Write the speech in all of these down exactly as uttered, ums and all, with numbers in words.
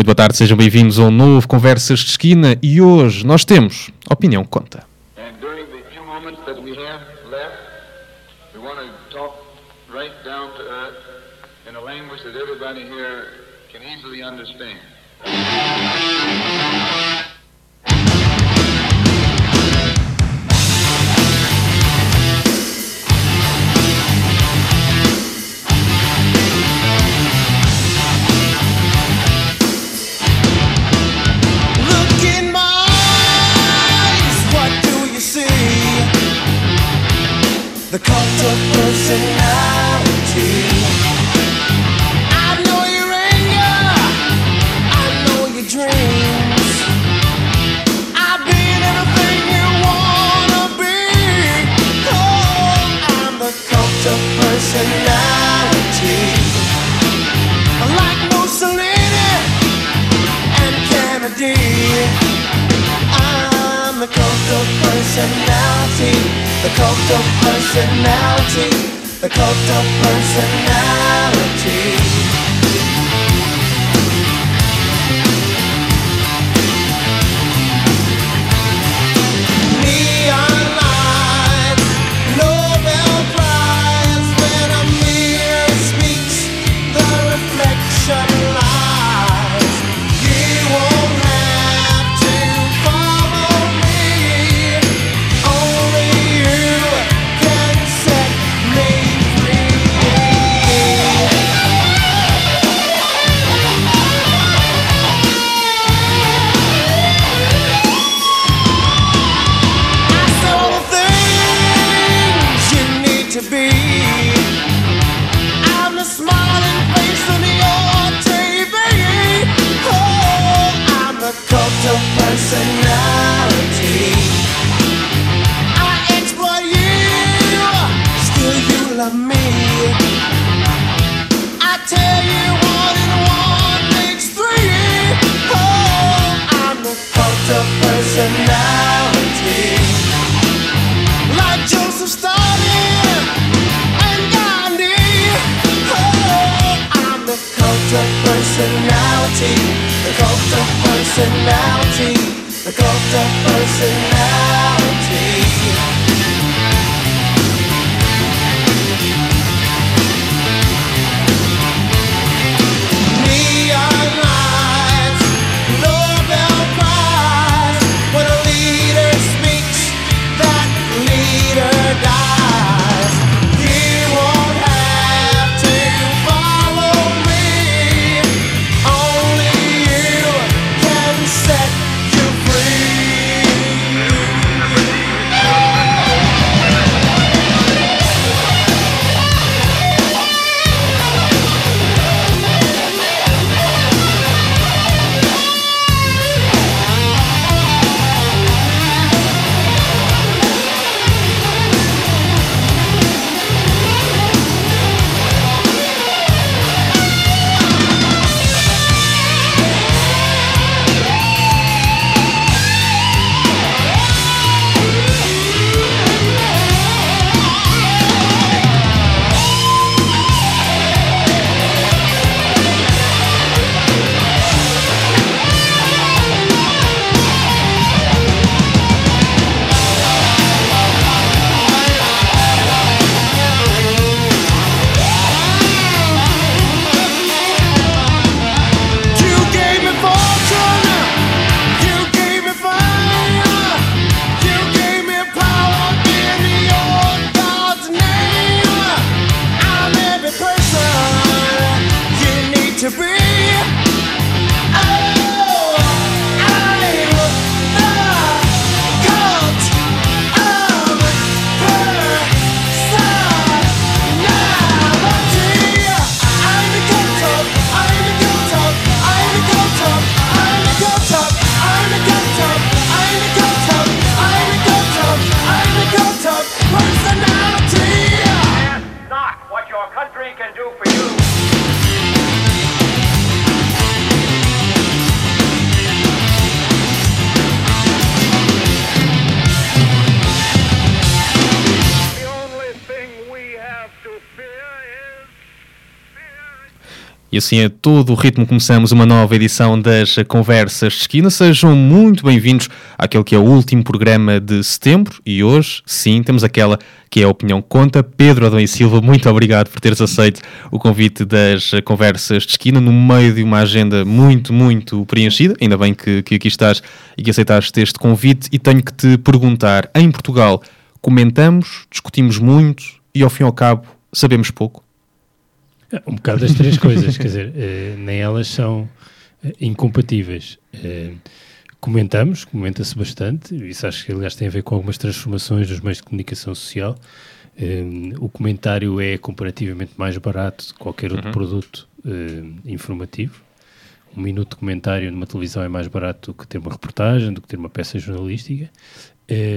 Muito boa tarde, sejam bem-vindos a um novo Conversas de Esquina e hoje nós temos Opinião Conta. And during the few moments that we have left, we want to talk right down to earth in a language that everybody here can easily understand. The cult of personality. I know your anger, I know your dreams. I've been everything you wanna be. Oh, I'm the cult of personality. Like Mussolini and Kennedy, I'm the cult of personality. The cult of personality, the cult of personality. Neon lights, Nobel Prize. When a mirror speaks, the reflection lies. You won't have to follow me. Only to be. I'm the smiling face on your T V. Oh, I'm the cult of personality. I exploit you, still you love me. I tell you one and one makes three. Oh, I'm the cult of personality. Like Joseph Stalin and Gandhi. Oh, I'm the cult of personality. The cult of personality. The cult of personality. Neon lights, Nobel Prize. When a leader speaks, that leader dies. You won't have to follow me. Only you can set you free. E assim a todo o ritmo começamos uma nova edição das Conversas de Esquina. Sejam muito bem-vindos àquele que é o último programa de setembro e hoje, sim, temos aquela que é a Opinião Conta. Pedro Adão e Silva, muito obrigado por teres aceito o convite das Conversas de Esquina no meio de uma agenda muito, muito preenchida. Ainda bem que, que aqui estás e que aceitaste este convite e tenho que te perguntar, em Portugal comentamos, discutimos muito e ao fim e ao cabo sabemos pouco? Um bocado das três coisas, quer dizer, eh, nem elas são eh, incompatíveis. Eh, comentamos, comenta-se bastante, isso acho que aliás tem a ver com algumas transformações dos meios de comunicação social. Eh, o comentário é comparativamente mais barato de qualquer outro uhum. produto eh, informativo. Um minuto de comentário numa televisão é mais barato do que ter uma reportagem, do que ter uma peça jornalística. Eh,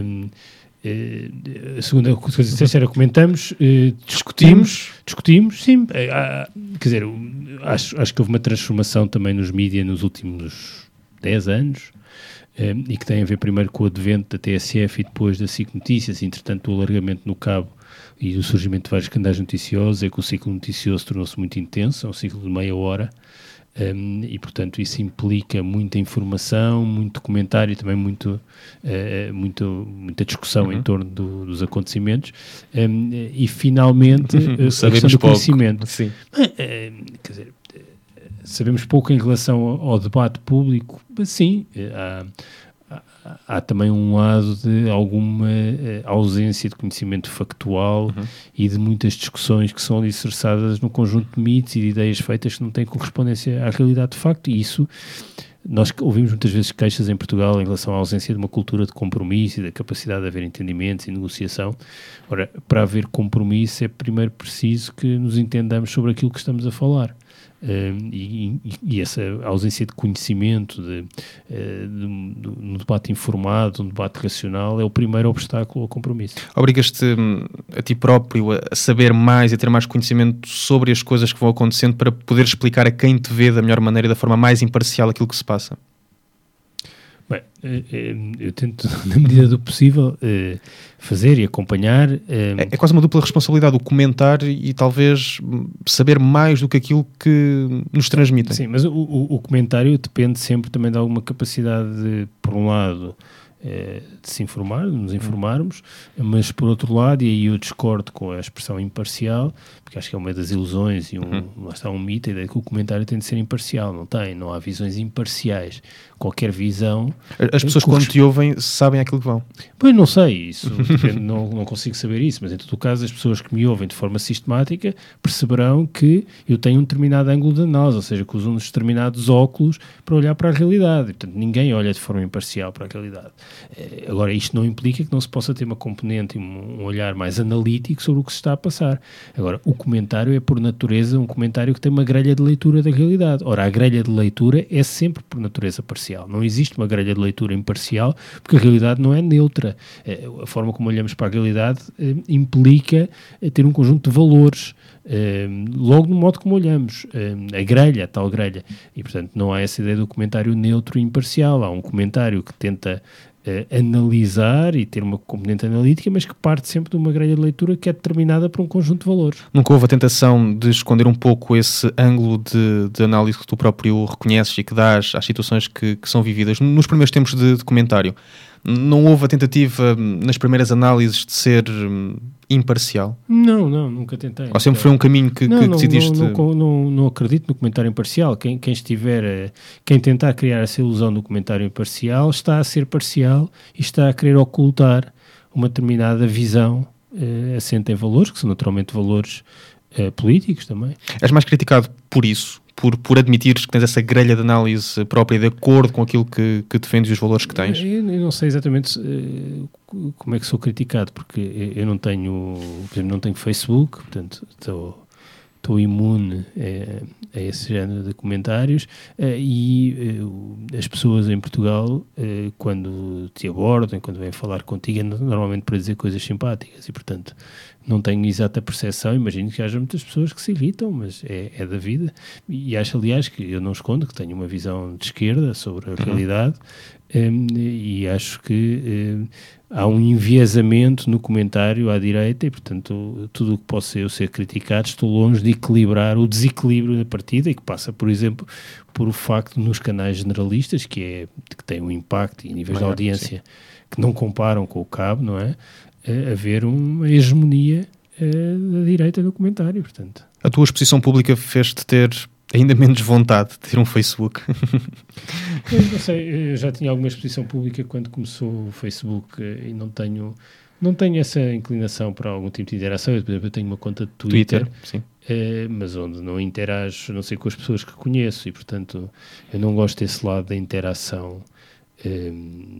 Uh, a segunda coisa que disseste era comentamos, uh, discutimos, discutimos, sim, uh, uh, quer dizer, uh, acho, acho que houve uma transformação também nos mídias nos últimos dez anos uh, e que tem a ver primeiro com o advento da T S F e depois da SIC Notícias, entretanto o alargamento no cabo e o surgimento de vários canais noticiosos, é que o ciclo noticioso tornou-se muito intenso, é um ciclo de meia hora. Um, e, portanto, isso implica muita informação, muito documentário e também muito, uh, muito, muita discussão uhum. em torno do, dos acontecimentos. Um, e, finalmente, uh, a questão do conhecimento. Sim. Uh, uh, quer dizer, uh, sabemos pouco em relação ao, ao debate público. Sim, uh, há, há, há também um lado de alguma uh, ausência de conhecimento factual uhum. e de muitas discussões que são alicerçadas num conjunto de mitos e de ideias feitas que não têm correspondência à realidade de facto, e isso nós ouvimos muitas vezes queixas em Portugal em relação à ausência de uma cultura de compromisso e da capacidade de haver entendimentos e negociação. Ora, para haver compromisso é primeiro preciso que nos entendamos sobre aquilo que estamos a falar. Uh, e, e essa ausência de conhecimento de, uh, de, de, no debate informado, no debate racional, é o primeiro obstáculo ao compromisso. Obrigas-te a ti próprio a saber mais e a ter mais conhecimento sobre as coisas que vão acontecendo para poder explicar a quem te vê da melhor maneira e da forma mais imparcial aquilo que se passa? Bem, eu tento, na medida do possível, fazer e acompanhar. É, é quase uma dupla responsabilidade, o comentar e talvez saber mais do que aquilo que nos transmitem. Sim, mas o, o, o comentário depende sempre também de alguma capacidade de, por um lado, de se informar, de nos informarmos, mas por outro lado, e aí eu discordo com a expressão imparcial, porque acho que é uma das ilusões e um, uhum. lá está um mito, a ideia de que o comentário tem de ser imparcial. Não tem, não há visões imparciais. Qualquer visão... As pessoas quando te ouvem sabem aquilo que vão. Pois não sei, isso depende, não, não consigo saber isso, mas em todo o caso as pessoas que me ouvem de forma sistemática perceberão que eu tenho um determinado ângulo de análise, ou seja, que uso uns determinados óculos para olhar para a realidade. E, portanto, ninguém olha de forma imparcial para a realidade. Agora, isto não implica que não se possa ter uma componente e um olhar mais analítico sobre o que se está a passar. Agora, o comentário é por natureza um comentário que tem uma grelha de leitura da realidade. Ora, a grelha de leitura é sempre por natureza parcial. Não existe uma grelha de leitura imparcial, porque a realidade não é neutra. A forma como olhamos para a realidade implica ter um conjunto de valores, logo no modo como olhamos. A grelha, a tal grelha. E, portanto, não há essa ideia do comentário neutro e imparcial. Há um comentário que tenta Uh, analisar e ter uma componente analítica, mas que parte sempre de uma grelha de leitura que é determinada por um conjunto de valores. Nunca houve a tentação de esconder um pouco esse ângulo de, de análise que tu próprio reconheces e que dás às situações que, que são vividas nos primeiros tempos de, de comentário? Não houve a tentativa nas primeiras análises de ser um, imparcial? Não, não, nunca tentei. Ou sempre foi um caminho que, não, que não, decidiste? Não, não, não, não acredito no comentário imparcial. Quem, quem estiver, quem tentar criar essa ilusão do comentário imparcial está a ser parcial e está a querer ocultar uma determinada visão eh, assente em valores, que são naturalmente valores eh, políticos também. És mais criticado por isso? Por, por admitires que tens essa grelha de análise própria de acordo com aquilo que, que defendes e os valores que tens? Eu, eu não sei exatamente uh, como é que sou criticado, porque eu, eu não tenho, por exemplo, não tenho Facebook, portanto estou, estou imune a, a esse género de comentários uh, e uh, as pessoas em Portugal, uh, quando te abordam, quando vêm falar contigo, é normalmente para dizer coisas simpáticas e, portanto, não tenho exata percepção. Imagino que haja muitas pessoas que se irritam, mas é, é da vida. E acho, aliás, que eu não escondo que tenho uma visão de esquerda sobre a realidade, um, e acho que um, há um enviesamento no comentário à direita e, portanto, tudo o que possa eu ser criticado, estou longe de equilibrar o desequilíbrio da partida, e que passa, por exemplo, por o facto nos canais generalistas, que, é, que têm um impacto e níveis Maior, de audiência sim. que não comparam com o cabo, não é? É haver uma hegemonia é, da direita no comentário, portanto. A tua exposição pública fez-te ter ainda menos vontade de ter um Facebook? Eu não sei, eu já tinha alguma exposição pública quando começou o Facebook e não tenho, não tenho essa inclinação para algum tipo de interação. Eu, por exemplo, eu tenho uma conta de Twitter, Twitter sim. eh, mas onde não interajo, não sei, com as pessoas que conheço, e portanto eu não gosto desse lado da interação eh,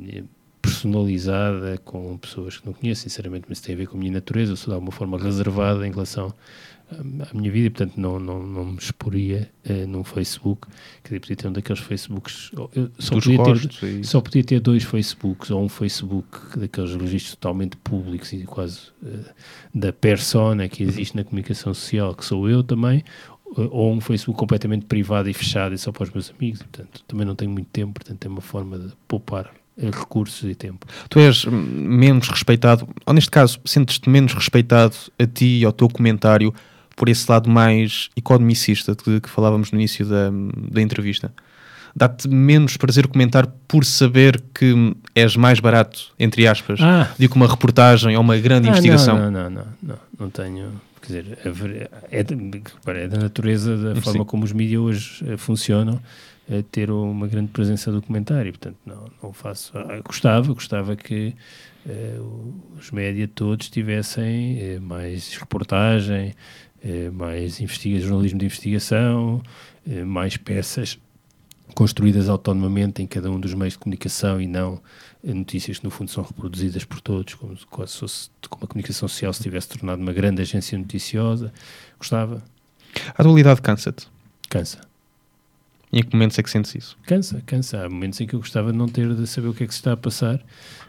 personalizada com pessoas que não conheço, sinceramente, mas isso tem a ver com a minha natureza. Eu sou de alguma forma reservada em relação à minha vida e, portanto, não, não, não me exporia uh, num Facebook. Quer dizer, podia ter um daqueles Facebooks. Eu só, podia ter, e... só podia ter dois Facebooks, ou um Facebook daqueles registros totalmente públicos e quase uh, da persona que existe na comunicação social, que sou eu também, uh, ou um Facebook completamente privado e fechado e só para os meus amigos. Portanto, também não tenho muito tempo, portanto, é uma forma de poupar recursos e tempo. Tu és menos respeitado, ou neste caso, sentes-te menos respeitado a ti e ao teu comentário por esse lado mais economicista de que falávamos no início da, da entrevista? Dá-te menos prazer comentar por saber que és mais barato, entre aspas, ah. do que uma reportagem ou uma grande ah, investigação? Não, não, não, não, não, não tenho... Quer dizer, é, é, é da natureza da forma Sim. como os mídias hoje uh, funcionam, uh, ter uma grande presença do comentário, portanto não, não faço... Ah, gostava, gostava que uh, os média todos tivessem uh, mais reportagem, uh, mais investiga, jornalismo de investigação, uh, mais peças construídas autonomamente em cada um dos meios de comunicação e não notícias que no fundo são reproduzidas por todos, como, como, se fosse, como a comunicação social se tivesse tornado uma grande agência noticiosa. Gostava. A atualidade cansa-te? Cansa. E em que momentos é que sentes isso? Cansa, cansa. Há momentos em que eu gostava de não ter de saber o que é que se está a passar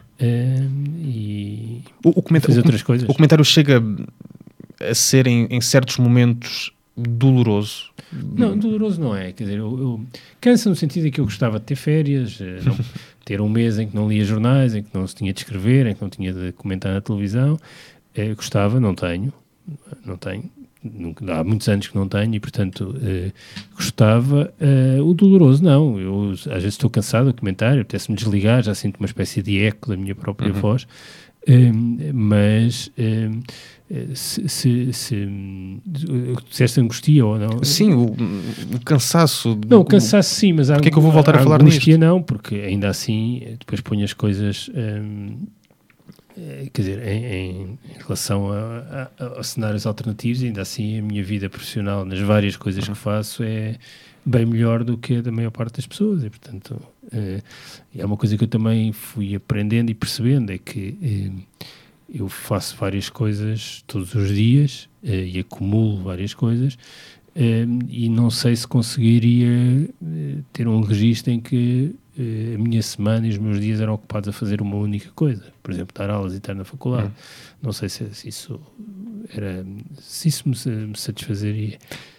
um, e o, o fazer outras coisas. O comentário chega a ser em, em certos momentos doloroso? Não, doloroso não é. Quer dizer, eu, eu cansa no sentido em que eu gostava de ter férias, não, ter um mês em que não lia jornais, em que não se tinha de escrever, em que não tinha de comentar na televisão. Eu gostava, não tenho, não tenho. Nunca, há muitos anos que não tenho e, portanto, eh, gostava. Eh, o doloroso, não. Eu às vezes estou cansado do comentário, apetece-me desligar, já sinto uma espécie de eco da minha própria uhum. voz. Eh, mas eh, se, se, se disseste angustia ou não? Sim, o, o cansaço. Não, o cansaço sim, mas há Porquê é que eu vou voltar a, a falar angústia nisto? Não, porque ainda assim depois ponho as coisas... Hum, quer dizer, em, em, em relação a, a, a cenários alternativos, ainda assim a minha vida profissional nas várias coisas que faço é bem melhor do que a da maior parte das pessoas e, portanto, é, é uma coisa que eu também fui aprendendo e percebendo, é que é, eu faço várias coisas todos os dias é, e acumulo várias coisas é, e não sei se conseguiria é, ter um registro em que a minha semana e os meus dias eram ocupados a fazer uma única coisa, por exemplo, dar aulas e estar na faculdade. Uhum. Não sei se, se isso era, se isso me, me satisfazeria.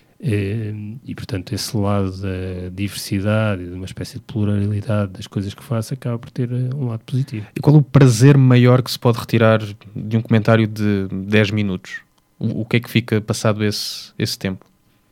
E, e, portanto, esse lado da diversidade e de uma espécie de pluralidade das coisas que faço acaba por ter um lado positivo. E qual o prazer maior que se pode retirar de um comentário de dez minutos? O, o que é que fica passado esse, esse tempo?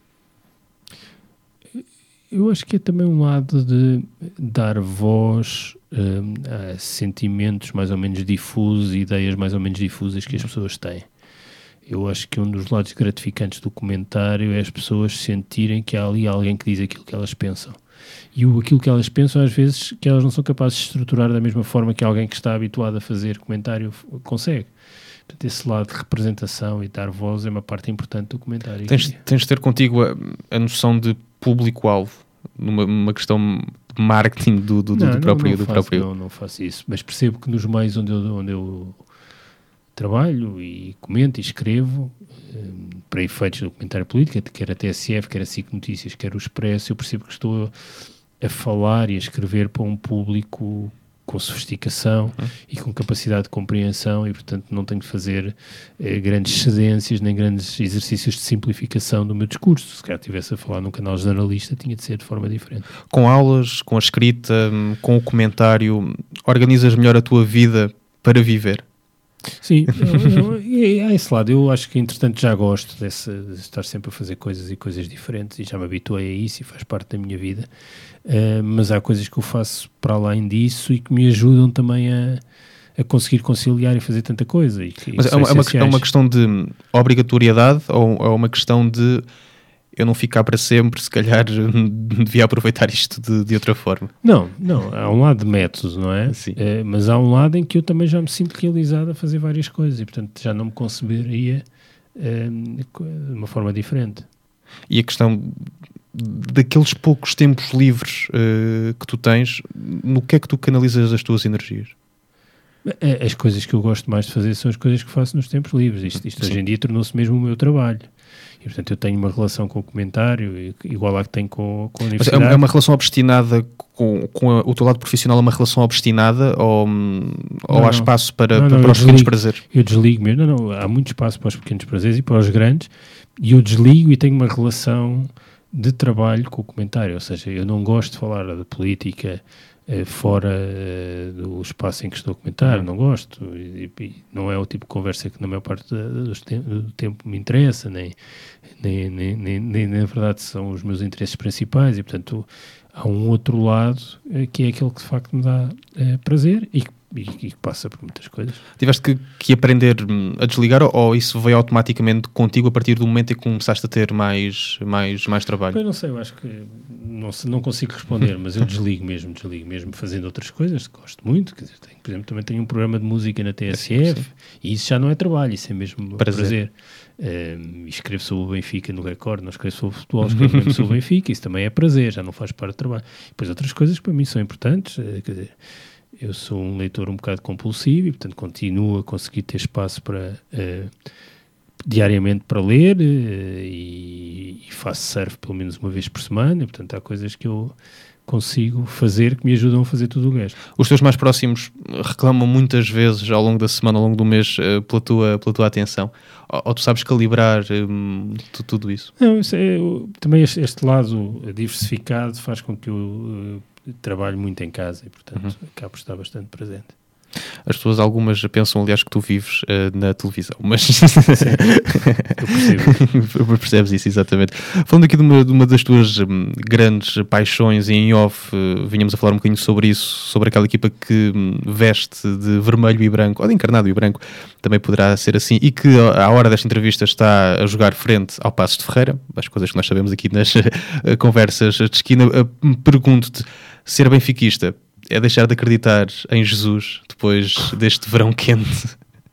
Eu acho que é também um lado de dar voz um, a sentimentos mais ou menos difusos e ideias mais ou menos difusas que as pessoas têm. Eu acho que um dos lados gratificantes do comentário é as pessoas sentirem que há ali alguém que diz aquilo que elas pensam. E o, aquilo que elas pensam, às vezes, que elas não são capazes de estruturar da mesma forma que alguém que está habituado a fazer comentário consegue. Portanto, esse lado de representação e dar voz é uma parte importante do comentário. Tens, tens de ter contigo a, a noção de público-alvo, numa uma questão de marketing do, do, não, do próprio... Não, não, do faço, próprio... não, não faço isso, mas percebo que nos meios onde eu, onde eu trabalho e comento e escrevo, um, para efeitos do comentário político, quer a T S F, quer a SIC Notícias, quer o Expresso, eu percebo que estou a, a falar e a escrever para um público com sofisticação uhum. e com capacidade de compreensão e, portanto, não tenho de fazer eh, grandes cedências nem grandes exercícios de simplificação do meu discurso. Se calhar estivesse a falar num canal jornalista, tinha de ser de forma diferente. Com aulas, com a escrita, com o comentário, organizas melhor a tua vida para viver? Sim, eu, eu, e a esse lado eu acho que entretanto já gosto desse, de estar sempre a fazer coisas e coisas diferentes e já me habituei a isso e faz parte da minha vida, uh, mas há coisas que eu faço para além disso e que me ajudam também a, a conseguir conciliar e fazer tanta coisa. E que, mas é uma, é, uma, é uma questão de obrigatoriedade ou é uma questão de eu não ficar para sempre, se calhar devia aproveitar isto de, de outra forma? Não, não, há um lado de método, não é? Sim. É, mas há um lado em que eu também já me sinto realizado a fazer várias coisas e, portanto, já não me conceberia é, de uma forma diferente. E a questão daqueles poucos tempos livres uh, que tu tens, no que é que tu canalizas as tuas energias? As coisas que eu gosto mais de fazer são as coisas que faço nos tempos livres. Isto, isto hoje em dia tornou-se mesmo o meu trabalho. E, portanto, eu tenho uma relação com o comentário igual à que tenho com, com a universidade. Mas é uma relação obstinada com, com a, o teu lado profissional, é uma relação obstinada ou, não, ou há não. espaço para, não, para, não, para os desligo, pequenos prazeres? Eu desligo mesmo. Não, não, há muito espaço para os pequenos prazeres e para os grandes e eu desligo e tenho uma relação de trabalho com o comentário. Ou seja, eu não gosto de falar da política eh, fora eh, do espaço em que estou a comentar, não gosto. E, e não é o tipo de conversa que na maior parte do, te- do tempo me interessa, nem, nem, nem, nem, nem na verdade são os meus interesses principais e, portanto, há um outro lado eh, que é aquele que de facto me dá eh, prazer e que E, e que passa por muitas coisas. Tiveste que, que aprender a desligar ou, ou isso veio automaticamente contigo a partir do momento em que começaste a ter mais, mais, mais trabalho? Eu não sei, eu acho que não, sei, não consigo responder, mas eu desligo mesmo, desligo mesmo fazendo outras coisas que gosto muito. Quer dizer, tenho, por exemplo, também tenho um programa de música na T S F sim. E isso já não é trabalho, isso é mesmo prazer. prazer. Um, escrevo sobre o Benfica no Record, não escrevo sobre o futebol, escrevo mesmo sobre o Benfica, isso também é prazer, já não faz parte do trabalho. E depois outras coisas que para mim são importantes, quer dizer, eu sou um leitor um bocado compulsivo e, portanto, continuo a conseguir ter espaço para, uh, diariamente para ler uh, e, e faço surf pelo menos uma vez por semana. E, portanto, há coisas que eu consigo fazer que me ajudam a fazer tudo o resto. Os teus mais próximos reclamam muitas vezes ao longo da semana, ao longo do mês, uh, pela, tua, pela tua atenção? Ou, ou tu sabes calibrar um, tu, tudo isso? Não, isso é, eu, também este, este lado diversificado faz com que eu... Uh, trabalho muito em casa e, portanto, uhum. acabo por estar bastante presente. As pessoas, algumas pensam, aliás, que tu vives uh, na televisão, mas... Sim, eu percebo. Percebes isso, exatamente. Falando aqui de uma, de uma das tuas um, grandes paixões, e em off, uh, vinhamos a falar um bocadinho sobre isso, sobre aquela equipa que um, veste de vermelho e branco, ou de encarnado e branco, também poderá ser assim, e que à hora desta entrevista está a jogar frente ao Passos de Ferreira, as coisas que nós sabemos aqui nas uh, conversas de esquina. Uh, pergunto-te, ser benfiquista é deixar de acreditar em Jesus depois deste verão quente?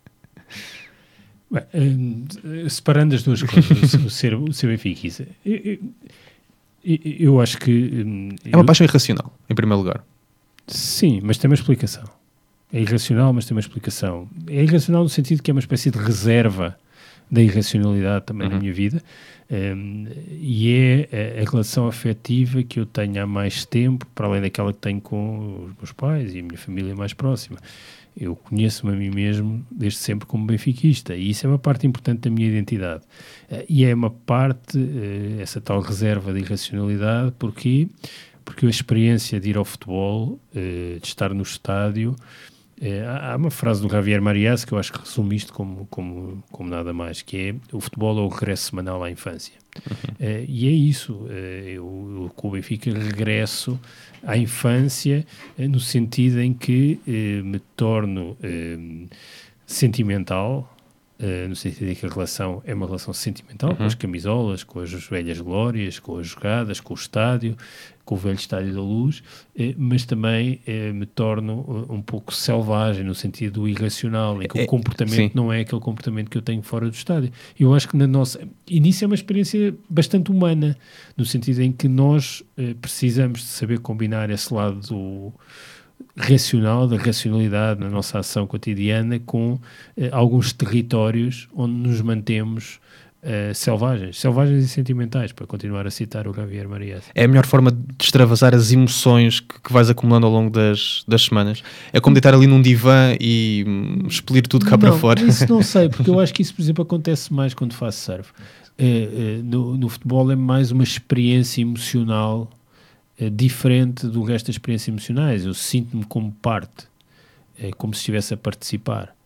Bem, uh, separando as duas coisas, o ser, o ser benfiquista, eu, eu, eu acho que... Um, é uma eu, paixão irracional, em primeiro lugar. Sim, mas tem uma explicação. É irracional, mas tem uma explicação. É irracional no sentido que é uma espécie de reserva da irracionalidade também uhum. na minha vida, um, e é a, a relação afetiva que eu tenho há mais tempo, para além daquela que tenho com os meus pais e a minha família mais próxima. Eu conheço-me a mim mesmo desde sempre como benfiquista, e isso é uma parte importante da minha identidade. Uh, e é uma parte, uh, essa tal reserva de irracionalidade, porquê? Porque a experiência de ir ao futebol, uh, de estar no estádio, É, há uma frase do Javier Marias que eu acho que resume isto como, como, como nada mais, que é: o futebol é o regresso semanal à infância. Uhum. É, e é isso, é, eu, eu com o Benfica regresso à infância, é, no sentido em que é, me torno é, sentimental, é, no sentido em que a relação é uma relação sentimental, uhum. com as camisolas, com as velhas glórias, com as jogadas, com o estádio, com o velho Estádio da Luz, eh, mas também eh, me torno um pouco selvagem, no sentido irracional, em que é, o comportamento sim. não é aquele comportamento que eu tenho fora do estádio. Eu acho que na nossa... E nisso é uma experiência bastante humana, no sentido em que nós eh, precisamos de saber combinar esse lado do racional, da racionalidade na nossa ação cotidiana, com eh, alguns territórios onde nos mantemos Uh, selvagens, selvagens e sentimentais, para continuar a citar o Javier Marias. É a melhor forma de extravasar as emoções que, que vais acumulando ao longo das, das semanas? É como deitar ali num divã e hum, expelir tudo cá não, para fora? Isso não sei, porque eu acho que isso, por exemplo, acontece mais quando faço surf. Uh, uh, no, no futebol é mais uma experiência emocional uh, diferente do resto das experiências emocionais. Eu sinto-me como parte é como se estivesse a participar.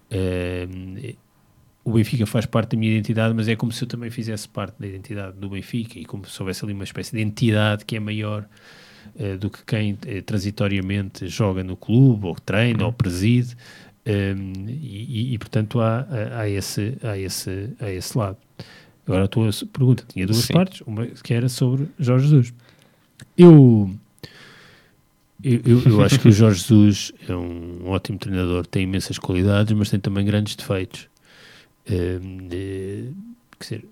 Uh, o Benfica faz parte da minha identidade, mas é como se eu também fizesse parte da identidade do Benfica, e como se houvesse ali uma espécie de entidade que é maior uh, do que quem uh, transitoriamente joga no clube, ou treina, uhum. ou preside, um, e, e, e portanto há, há, esse, há, esse, há esse lado. Agora a tua pergunta tinha duas Sim. partes, uma que era sobre Jorge Jesus. Eu... Eu, eu, eu acho que o Jorge Jesus é um ótimo treinador, tem imensas qualidades, mas tem também grandes defeitos. Uh, uh, quer dizer,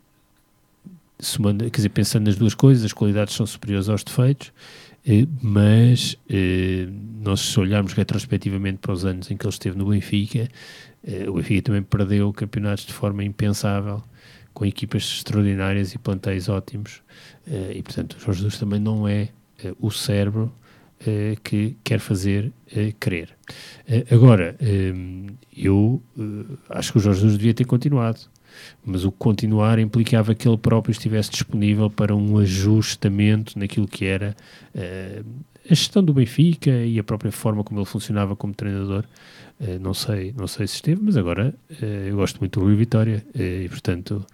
somando, quer dizer, pensando nas duas coisas, as qualidades são superiores aos defeitos, uh, mas uh, nós, se olharmos retrospectivamente para os anos em que ele esteve no Benfica, uh, o Benfica também perdeu campeonatos de forma impensável, com equipas extraordinárias e plantéis ótimos, uh, e portanto o Jorge Jesus também não é uh, o cérebro Uh, que quer fazer uh, crer. Uh, agora, um, eu uh, acho que o Jorge Jesus devia ter continuado, mas o continuar implicava que ele próprio estivesse disponível para um ajustamento naquilo que era uh, a gestão do Benfica e a própria forma como ele funcionava como treinador. Uh, não sei, não sei se esteve, mas agora uh, eu gosto muito do Rui Vitória uh, e, portanto,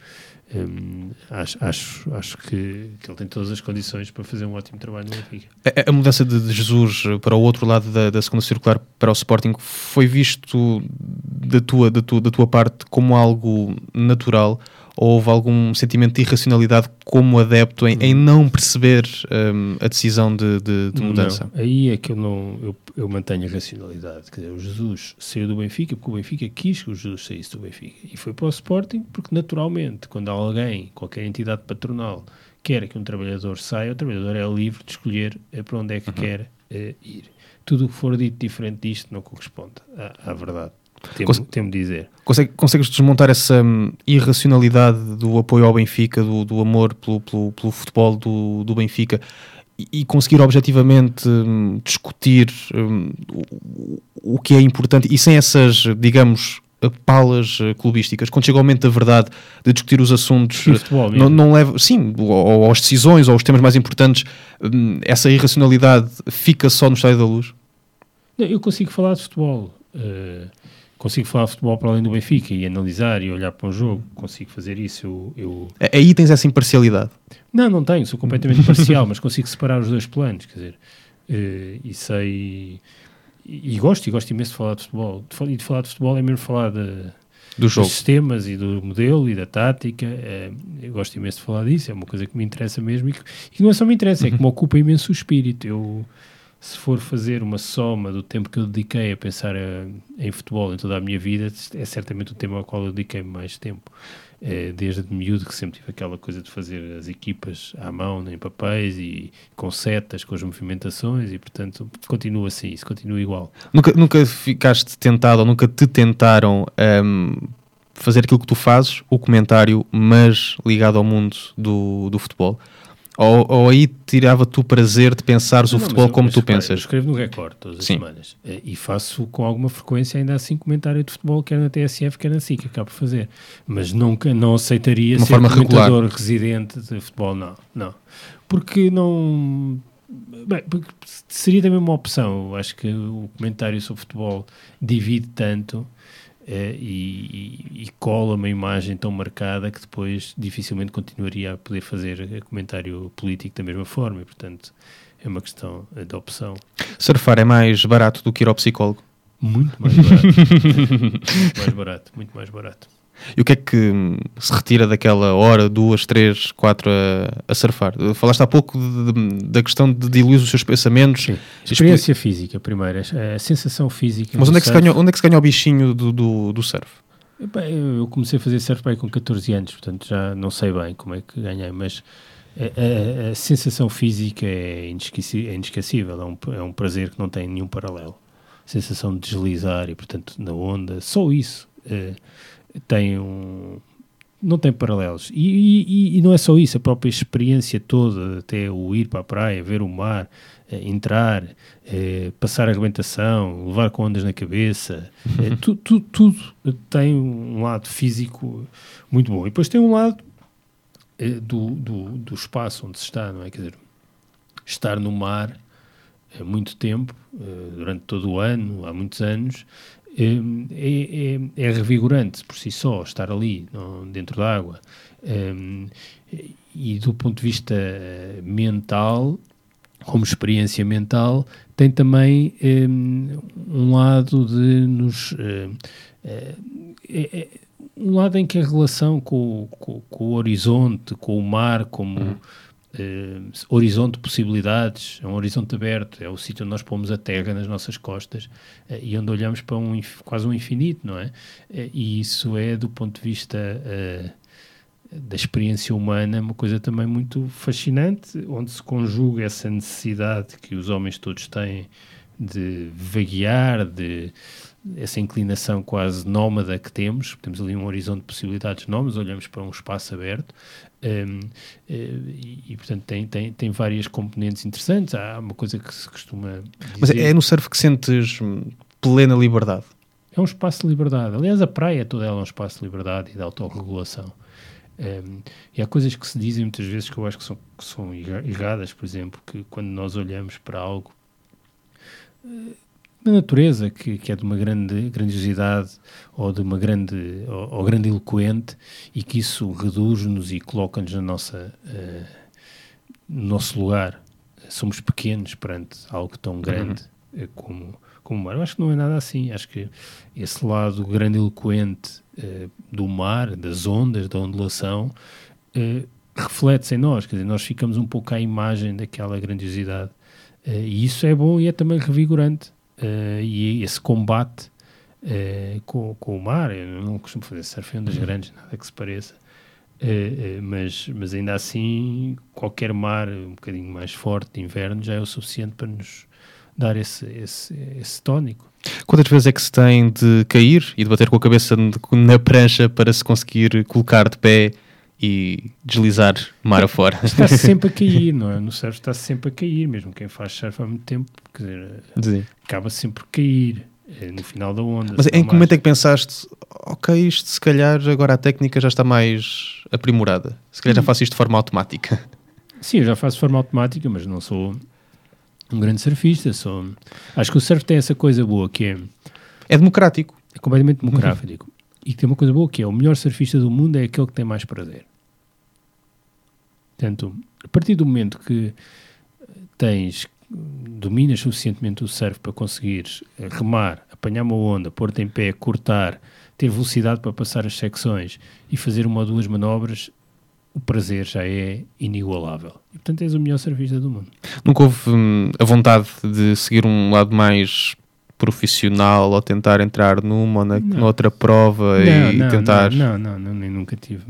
Um, acho, acho, acho que, que ele tem todas as condições para fazer um ótimo trabalho no Benfica. A, a mudança de, de Jesus para o outro lado da, da segunda circular, para o Sporting, foi visto da tua, da, tua, da tua parte como algo natural, ou houve algum sentimento de irracionalidade como adepto em, em não perceber um, a decisão de, de, de mudança? Não, aí é que eu, não, eu, eu mantenho a racionalidade. Quer dizer, o Jesus saiu do Benfica porque o Benfica quis que o Jesus saísse do Benfica, e foi para o Sporting porque, naturalmente, quando alguém, qualquer entidade patronal, quer que um trabalhador saia, o trabalhador é livre de escolher para onde é que uhum. quer uh, ir. Tudo o que for dito diferente disto não corresponde à, à verdade. Temo, Cons- temo dizer. Consegue, consegues desmontar essa hum, irracionalidade do apoio ao Benfica, do, do amor pelo, pelo, pelo futebol do, do Benfica, e, e conseguir objetivamente hum, discutir hum, o, o que é importante, e sem essas, digamos, palas uh, clubísticas, quando chega o momento da verdade, de discutir os assuntos, futebol, não, não leva, sim, ou, ou às decisões, ou aos temas mais importantes, hum, essa irracionalidade fica só no Estádio da Luz? Não, eu consigo falar de futebol. Uh... Consigo falar de futebol para além do Benfica e analisar e olhar para um jogo, consigo fazer isso. Eu, eu... Aí tens essa imparcialidade? Não, não tenho, sou completamente parcial, mas consigo separar os dois planos, quer dizer, uh, e sei, e, e gosto, e gosto imenso de falar de futebol, de, e de falar de futebol é mesmo falar de, do jogo. Dos sistemas e do modelo e da tática, uh, eu gosto imenso de falar disso, é uma coisa que me interessa mesmo e que, e que não é só me interessa, é que me ocupa imenso o espírito. Eu... Se for fazer uma soma do tempo que eu dediquei a pensar a, em futebol em toda a minha vida, é certamente o tema ao qual eu dediquei mais tempo. É, desde miúdo, que sempre tive aquela coisa de fazer as equipas à mão, em papéis e com setas, com as movimentações, e portanto continua assim, isso continua igual. Nunca, nunca ficaste tentado, ou nunca te tentaram um, fazer aquilo que tu fazes, o comentário, mas ligado ao mundo do, do futebol? Ou, ou aí tirava tu prazer de pensares não, o futebol eu, como tu repara, pensas? Eu escrevo no Record todas as Sim. semanas e faço com alguma frequência ainda assim comentário de futebol, quer na T S F, quer na S I C, acabo por fazer. Mas nunca, não aceitaria uma ser forma comentador regular. Residente de futebol, não. não. Porque não... Bem, porque seria também uma opção. Eu acho que o comentário sobre futebol divide tanto... É, e, e, e cola uma imagem tão marcada que depois dificilmente continuaria a poder fazer comentário político da mesma forma, e portanto é uma questão de opção. Surfar é mais barato do que ir ao psicólogo? Muito mais barato. muito mais barato, muito mais barato. E o que é que se retira daquela hora, duas, três, quatro a, a surfar? Falaste há pouco de, de, da questão de diluir os seus pensamentos. Sim. Experiência Expl... física, primeiro, a sensação física. Mas onde é, que se ganha, onde é que se ganha o bichinho do, do, do surf? Bem, eu comecei a fazer surf bem com catorze anos, portanto já não sei bem como é que ganhei, mas a, a, a sensação física é inesquecível, é, inesquecível. É, um, é um prazer que não tem nenhum paralelo. A sensação de deslizar e, portanto, na onda, só isso. É, tem um, não tem paralelos e, e, e não é só isso, a própria experiência toda, até o ir para a praia, ver o mar, eh, entrar, eh, passar a arrebentação, levar com ondas na cabeça, eh, tu, tu, tudo tem um lado físico muito bom, e depois tem um lado eh, do, do, do espaço onde se está, não é? Quer dizer, estar no mar há muito tempo, uh, durante todo o ano, há muitos anos, um, é, é, é revigorante por si só, estar ali, no, dentro da água. Um, e do ponto de vista mental, como experiência mental, tem também um, um lado de nos... Uh, uh, é, é, um lado em que a relação com, com, com o horizonte, com o mar, como uhum. uh, horizonte de possibilidades, é um horizonte aberto, é o sítio onde nós pomos a terra nas nossas costas uh, e onde olhamos para um, quase um infinito, não é? Uh, e isso é, do ponto de vista uh, da experiência humana, uma coisa também muito fascinante, onde se conjuga essa necessidade que os homens todos têm de vaguear, de essa inclinação quase nómada que temos, temos ali um horizonte de possibilidades nómadas, olhamos para um espaço aberto um, e, e, portanto, tem, tem, tem várias componentes interessantes. Há uma coisa que se costuma dizer... Mas é no surf que sentes plena liberdade? É um espaço de liberdade. Aliás, a praia toda ela é um espaço de liberdade e de autorregulação. Um, e há coisas que se dizem muitas vezes que eu acho que são, que são erradas, por exemplo, que quando nós olhamos para algo da natureza, que, que é de uma grande grandiosidade ou de uma grande ou, ou grande eloquente, e que isso reduz-nos e coloca-nos na nossa, uh, no nosso lugar. Somos pequenos perante algo tão grande uhum. uh, como, como o mar. Eu acho que não é nada assim. Acho que esse lado grande eloquente uh, do mar, das ondas, da ondulação, uh, reflete-se em nós. Quer dizer, nós ficamos um pouco à imagem daquela grandiosidade. Uh, e isso é bom e é também revigorante. Uh, e esse combate uh, com, com o mar, eu não costumo fazer surf, é um das grandes, nada que se pareça, uh, uh, mas, mas ainda assim qualquer mar um bocadinho mais forte de inverno já é o suficiente para nos dar esse, esse, esse tónico. Quantas vezes é que se tem de cair e de bater com a cabeça na prancha para se conseguir colocar de pé e deslizar mar afora? Está-se sempre a cair, não é? No surf está-se sempre a cair, mesmo quem faz surf há muito tempo, quer dizer, acaba sempre a cair é, no final da onda. Mas em que momento é que pensaste, ok, isto se calhar agora a técnica já está mais aprimorada, se calhar já faço isto de forma automática? Sim, eu já faço de forma automática, mas não sou um grande surfista, sou... Acho que o surf tem essa coisa boa que é... É democrático. É completamente democrático. Uhum. E tem uma coisa boa que é, o melhor surfista do mundo é aquele que tem mais prazer. Portanto, a partir do momento que tens, dominas suficientemente o surf para conseguires remar, apanhar uma onda, pôr-te em pé, cortar, ter velocidade para passar as secções e fazer uma ou duas manobras, o prazer já é inigualável. E, portanto, és o melhor surfista do mundo. Nunca houve hum, a vontade de seguir um lado mais profissional ou tentar entrar numa ou na, noutra prova não, e não, tentar... Não, não, não, não, nem nunca tive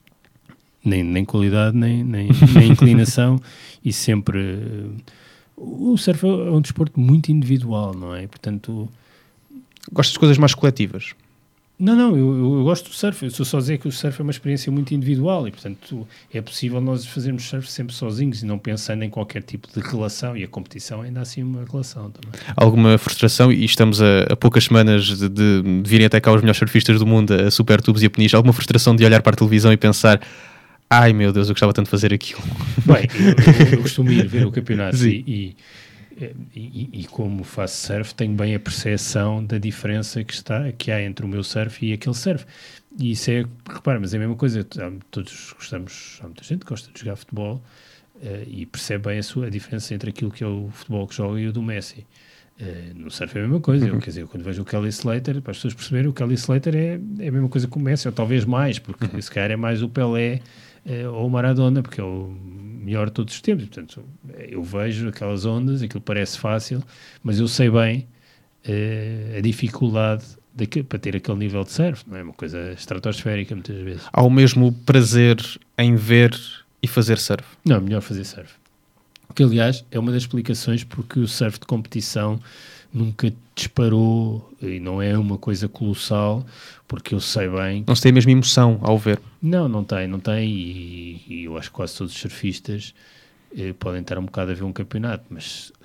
nem, nem qualidade, nem, nem, nem inclinação e sempre... Uh, o surf é um desporto muito individual, não é? Portanto... Gostas de coisas mais coletivas? Não, não, eu, eu, eu gosto do surf, eu sou só a dizer que o surf é uma experiência muito individual e, portanto, é possível nós fazermos surf sempre sozinhos e não pensando em qualquer tipo de relação, e a competição é ainda assim uma relação também. Alguma frustração, e estamos a, a poucas semanas de, de, de virem até cá os melhores surfistas do mundo, a Supertubes e a Peniche, alguma frustração de olhar para a televisão e pensar, ai meu Deus, eu gostava tanto de fazer aquilo? Bem, eu, eu, eu costumo ir ver o campeonato e... e E, e, e como faço surf, tenho bem a percepção da diferença que, está, que há entre o meu surf e aquele surf. E isso é, repara, mas é a mesma coisa. Todos gostamos, há muita gente que gosta de jogar futebol uh, e percebe bem a, sua, a diferença entre aquilo que é o futebol que joga e o do Messi. Uh, no surf é a mesma coisa. Uhum. Eu, quer dizer, quando vejo o Kelly Slater, para as pessoas perceberem, o Kelly Slater é, é a mesma coisa que o Messi, ou talvez mais, porque uhum. se calhar é mais o Pelé uh, ou o Maradona, porque é o melhor de todos os tempos. Portanto, eu vejo aquelas ondas, aquilo parece fácil, mas eu sei bem uh, a dificuldade de, para ter aquele nível de surf, não é uma coisa estratosférica muitas vezes. Há o mesmo prazer em ver e fazer surf? Não, é melhor fazer surf. Que, aliás, é uma das explicações porque o surf de competição nunca disparou e não é uma coisa colossal, porque eu sei bem... Não se tem a mesma emoção ao ver? Não, não tem, não tem, e, e eu acho que quase todos os surfistas eh, podem estar um bocado a ver um campeonato, mas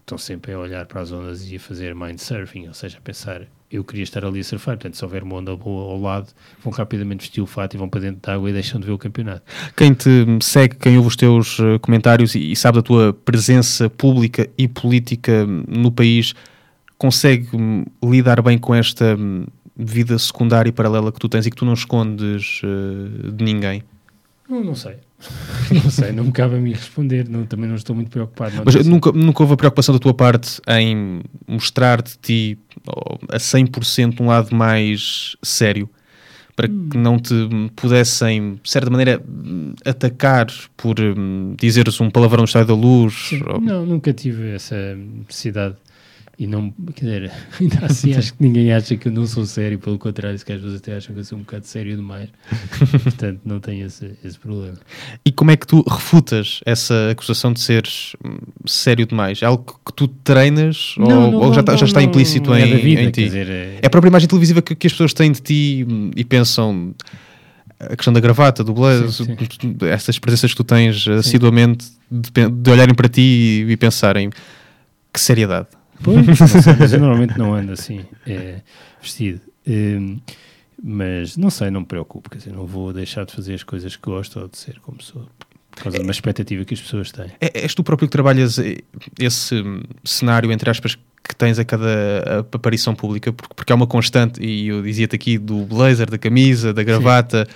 estão sempre a olhar para as ondas e a fazer mindsurfing, ou seja, a pensar, eu queria estar ali a surfar, portanto, se houver uma onda boa ao lado, vão rapidamente vestir o fato e vão para dentro da água e deixam de ver o campeonato. Quem te segue, quem ouve os teus uh, comentários e, e sabe da tua presença pública e política no país, consegue um, lidar bem com esta um, vida secundária e paralela que tu tens e que tu não escondes uh, de ninguém? Não, não sei. Não sei, não me cabe a mim responder, não, também não estou muito preocupado. Não Mas sei. nunca, nunca houve a preocupação da tua parte em mostrar-te ti oh, a cem por cento um lado mais sério, para hum. que não te pudessem, de certa maneira, atacar por um, dizeres um palavrão no Estádio da Luz? Sim, ou... Não, nunca tive essa necessidade. E não, quer dizer, ainda assim acho que ninguém acha que eu não sou sério, pelo contrário, se que às vezes até acham que eu sou um bocado sério demais. Portanto, não tenho esse, esse problema. E como é que tu refutas essa acusação de seres hum, sério demais? É algo que tu treinas Não, ou, não, ou já, não, tá, já não, está implícito não é em, da vida, em quer ti? dizer, é- É a própria imagem televisiva que, que as pessoas têm de ti hum, e pensam... A questão da gravata, do blazer, Sim, essas presenças que tu tens assiduamente, de, de olharem para ti e, e pensarem que seriedade. Pois, não sei, mas eu normalmente não ando assim, é, vestido. Um, mas não sei, não me preocupo, quer dizer, não vou deixar de fazer as coisas que gosto ou de ser como sou, por causa de uma expectativa que as pessoas têm. É, és tu próprio que trabalhas esse hum, cenário, entre aspas, que tens a cada aparição pública, porque, porque é uma constante, e eu dizia-te aqui do blazer, da camisa, da gravata.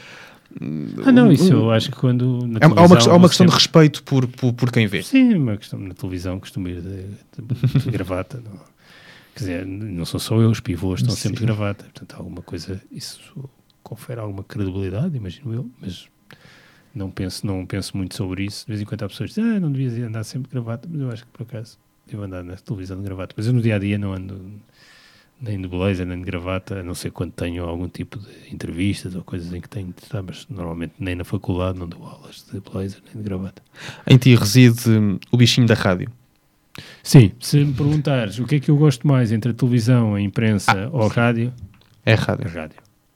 Ah não, isso eu acho que quando na há, há uma, há uma questão sempre... de respeito por, por, por quem vê. Sim, uma questão na televisão, costumo ir de, de, de gravata. Não. Quer dizer, não sou só eu, os pivôs estão sempre de gravata. Portanto, alguma coisa, isso confere alguma credibilidade, imagino eu, mas não penso, não penso muito sobre isso. De vez em quando há pessoas que dizem, ah, não devias andar sempre de gravata, mas eu acho que por acaso devo andar na televisão de gravata. Mas eu no dia a dia não ando nem de blazer, nem de gravata, a não ser quando tenho algum tipo de entrevistas ou coisas em que tenho de estar, mas normalmente nem na faculdade não dou aulas de blazer nem de gravata. Em ti reside hum, o bichinho da rádio. Sim, se me perguntares o que é que eu gosto mais entre a televisão, a imprensa ah, ou a rádio, é a rádio. A rádio.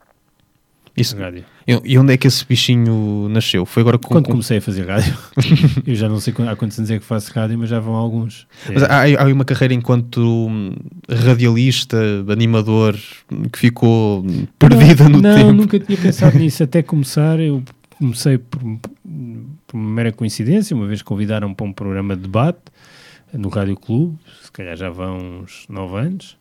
Isso. A rádio. E onde é que esse bichinho nasceu? Foi agora com, Quando com... comecei a fazer rádio. Eu já não sei há quantos anos é que faço rádio, mas já vão alguns. Mas é... há, há uma carreira enquanto hum, radialista, animador, que ficou hum, perdida não, no não, tempo. Não, nunca tinha pensado nisso. Até começar, eu comecei por, por uma mera coincidência. Uma vez convidaram-me para um programa de debate no Rádio Clube, se calhar já vão uns nove anos,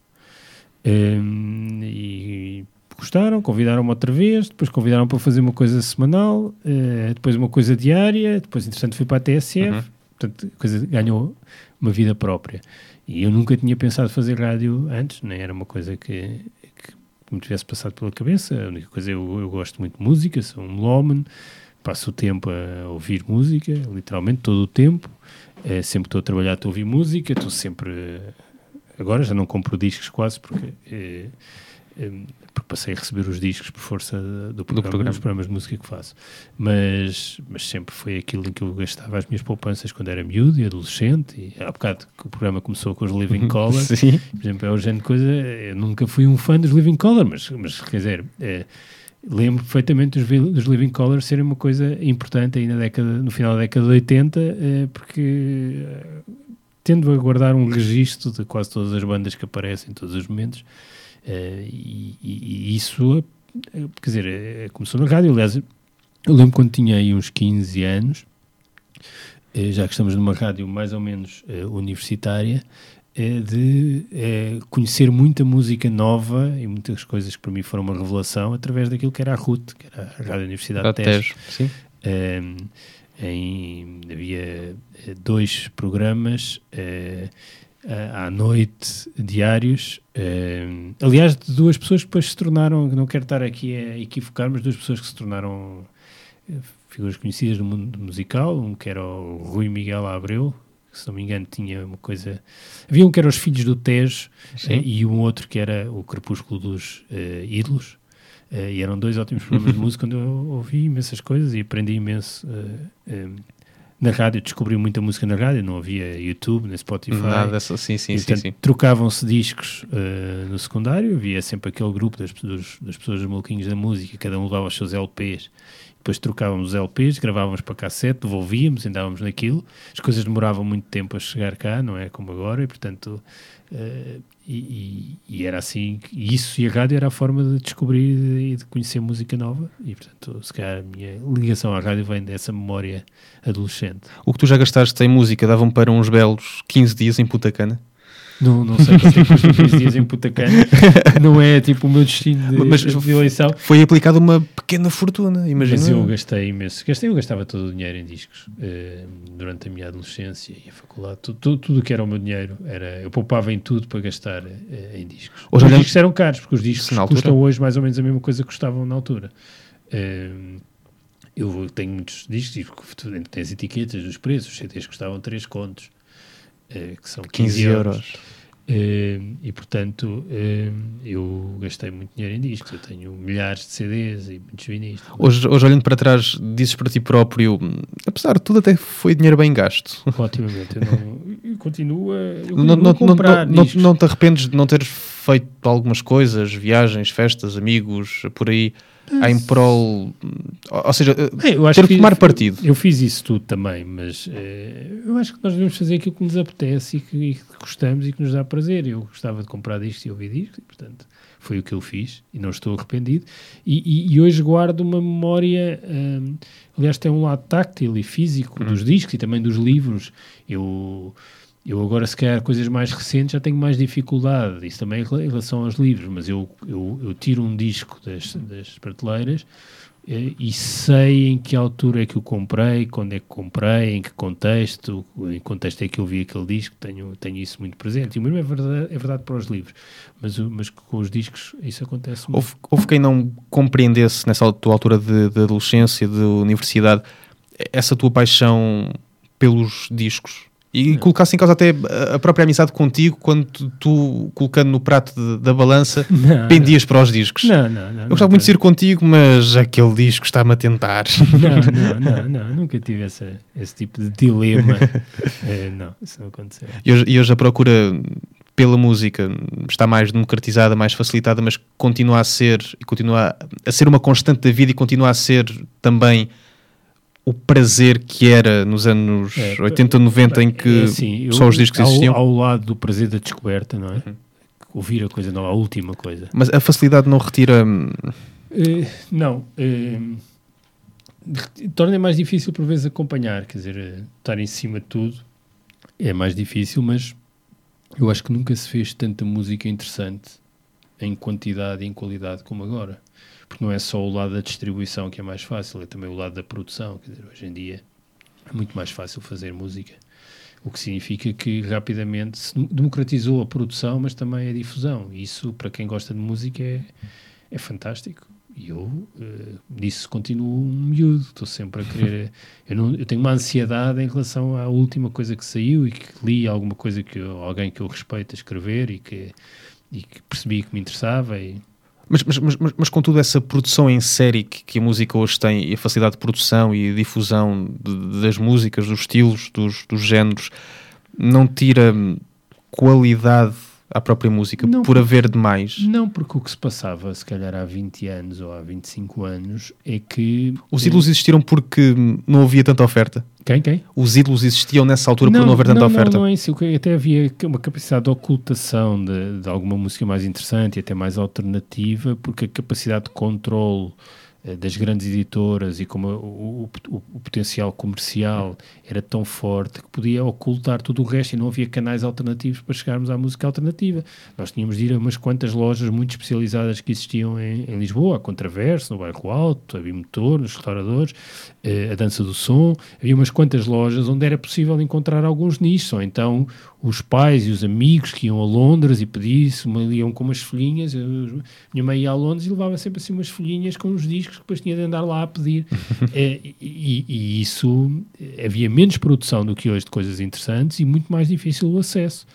um, e gostaram, convidaram-me outra vez, depois convidaram-me para fazer uma coisa semanal, uh, depois uma coisa diária, depois entretanto fui para a T S F, uhum. Portanto a coisa ganhou uma vida própria. E eu nunca tinha pensado fazer rádio antes, nem era uma coisa que, que me tivesse passado pela cabeça. A única coisa, eu, eu gosto muito de música, sou um melómano, passo o tempo a ouvir música, literalmente todo o tempo. É, sempre estou a trabalhar, estou a ouvir música, estou sempre... Agora já não compro discos quase, porque, é, é, porque passei a receber os discos por força do programa, do programa. Dos programas de música que faço. Mas, mas sempre foi aquilo em que eu gastava as minhas poupanças quando era miúdo e adolescente. E há bocado que o programa começou com os Living Colour. Sim. Por exemplo, é o género de coisa... Eu nunca fui um fã dos Living Colour, mas, mas quer dizer... É, lembro perfeitamente dos, dos Living Colour serem uma coisa importante aí na década, no final da década de oitenta, eh, porque eh, tendo a guardar um registro de quase todas as bandas que aparecem em todos os momentos, eh, e, e, e isso, eh, quer dizer, eh, começou na rádio. Aliás, eu lembro quando tinha aí uns quinze anos, eh, já que estamos numa rádio mais ou menos eh, universitária, de é, conhecer muita música nova e muitas coisas que para mim foram uma revelação através daquilo que era a R U T, que era a Rádio Universidade de Tejo. Sim. Um, em, havia dois programas uh, à noite, diários, uh, aliás, de duas pessoas que depois se tornaram, não quero estar aqui a equivocar, mas duas pessoas que se tornaram uh, figuras conhecidas do mundo musical, um que era o Rui Miguel Abreu, que, se não me engano, tinha uma coisa... Havia um que era Os Filhos do Tejo, eh, e um outro que era o Crepúsculo dos uh, Ídolos, uh, e eram dois ótimos programas de música onde eu ouvi imensas coisas e aprendi imenso. Uh, um, na rádio, descobri muita música na rádio, não havia YouTube, nem Spotify. Nada, sim, sim, sim, portanto, sim. Trocavam-se discos uh, no secundário, havia sempre aquele grupo das, dos, das pessoas dos maluquinhos da música, cada um levava os seus L Ps, depois trocávamos os L Ps, gravávamos para cassete, devolvíamos, andávamos naquilo, as coisas demoravam muito tempo a chegar cá, não é como agora, e portanto, uh, e, e, e era assim, e isso e a rádio era a forma de descobrir e de conhecer música nova, e portanto, se calhar a minha ligação à rádio vem dessa memória adolescente. O que tu já gastaste em música davam para uns belos quinze dias em Punta Cana? Não, não sei quanto é que custa quinze dias em Punta Cana, não é tipo o meu destino de, Mas de eleição. Foi aplicada uma pequena fortuna, imagina. Mas eu gastei imenso, gastei, eu gastava todo o dinheiro em discos uh, durante a minha adolescência e a faculdade, tudo, tudo, tudo que era o meu dinheiro, era, eu poupava em tudo para gastar uh, em discos. Hoje Os olhando... discos eram caros, porque os discos Sim, custam hoje mais ou menos a mesma coisa que custavam na altura. Uh, eu tenho muitos discos, tem as etiquetas dos preços, os C Ds custavam três contos. Uh, que são quinze euros. Uh, e portanto uh, eu gastei muito dinheiro em discos, eu tenho milhares de C Ds e muitos vinis. Hoje, hoje olhando para trás, dizes para ti próprio, apesar de tudo até foi dinheiro bem gasto. Otimamente, eu, não, eu continuo a, eu continuo não, não, a comprar não, discos. Não, não te arrependes de não teres feito algumas coisas, viagens, festas, amigos, por aí, Mas... em prol, ou seja, é, eu acho ter que que tomar fiz, partido. Eu, eu fiz isso tudo também, mas eh, eu acho que nós devemos fazer aquilo que nos apetece e que, e que gostamos e que nos dá prazer. Eu gostava de comprar discos e ouvir discos, e portanto foi o que eu fiz e não estou arrependido. E, e, e hoje guardo uma memória, hum, aliás, tem um lado táctil e físico Uhum. dos discos e também dos livros. Eu... Eu agora, se calhar, coisas mais recentes já tenho mais dificuldade, isso também em relação aos livros, mas eu, eu, eu tiro um disco das, das prateleiras eh, e sei em que altura é que o comprei, quando é que comprei, em que contexto, em que contexto é que eu vi aquele disco, tenho, tenho isso muito presente. E o mesmo é verdade, é verdade para os livros, mas, mas com os discos isso acontece muito. Houve, houve quem não compreendesse, nessa tua altura de, de adolescência, de universidade, essa tua paixão pelos discos? E colocasse em causa até a própria amizade contigo quando tu, tu colocando no prato de, da balança, não, pendias não. para os discos. Não, não, não. Eu gostava muito de ir contigo, mas aquele disco está-me a tentar. Não, não, não, não. Nunca tive essa, esse tipo de dilema. é, não, isso não aconteceu. E hoje, e hoje a procura pela música está mais democratizada, mais facilitada, mas continua a ser, continua a ser uma constante da vida e continua a ser também o prazer que era nos anos é, oitenta, noventa, em que é assim, só eu, os discos ao, existiam. Ao lado do prazer da descoberta, não é? Uhum. Ouvir a coisa nova, a última coisa. Mas a facilidade não retira... Uh, não. Uh, torna mais difícil por vezes acompanhar, quer dizer, uh, estar em cima de tudo é mais difícil, mas eu acho que nunca se fez tanta música interessante em quantidade e em qualidade como agora. Porque não é só o lado da distribuição que é mais fácil, é também o lado da produção. Quer dizer, hoje em dia é muito mais fácil fazer música, o que significa que rapidamente se democratizou a produção, mas também a difusão. E isso, para quem gosta de música, é, é fantástico. E eu, uh, disso continuo um miúdo, estou sempre a querer... eu, não, eu tenho uma ansiedade em relação à última coisa que saiu e que li alguma coisa que eu, alguém que eu respeito a escrever e que, e que percebi que me interessava e... Mas, mas, mas, mas com toda essa produção em série que, que a música hoje tem, e a facilidade de produção e difusão de, das músicas, dos estilos, dos, dos géneros, não tira qualidade à própria música não, por haver demais? Não, porque o que se passava, se calhar há vinte anos ou há vinte e cinco anos, é que... Os ídolos existiram porque não havia tanta oferta? Quem? Quem? Os ídolos existiam nessa altura não, por não haver tanta não, oferta? Não, não é isso. Até havia uma capacidade de ocultação de, de alguma música mais interessante e até mais alternativa, porque a capacidade de controle uh, das grandes editoras e como o, o, o potencial comercial era tão forte que podia ocultar tudo o resto e não havia canais alternativos para chegarmos à música alternativa. Nós tínhamos de ir a umas quantas lojas muito especializadas que existiam em, em Lisboa, a Contraverso, no Bairro Alto, a Bimotor, nos restauradores, uh, a Dança do Som. Havia umas quantas lojas onde era possível encontrar alguns nichos, ou então os pais e os amigos que iam a Londres e pediam, iam com umas folhinhas. Eu, minha mãe ia a Londres e levava sempre assim umas folhinhas com uns discos que depois tinha de andar lá a pedir. é, e, e isso, havia menos produção do que hoje de coisas interessantes e muito mais difícil o acesso.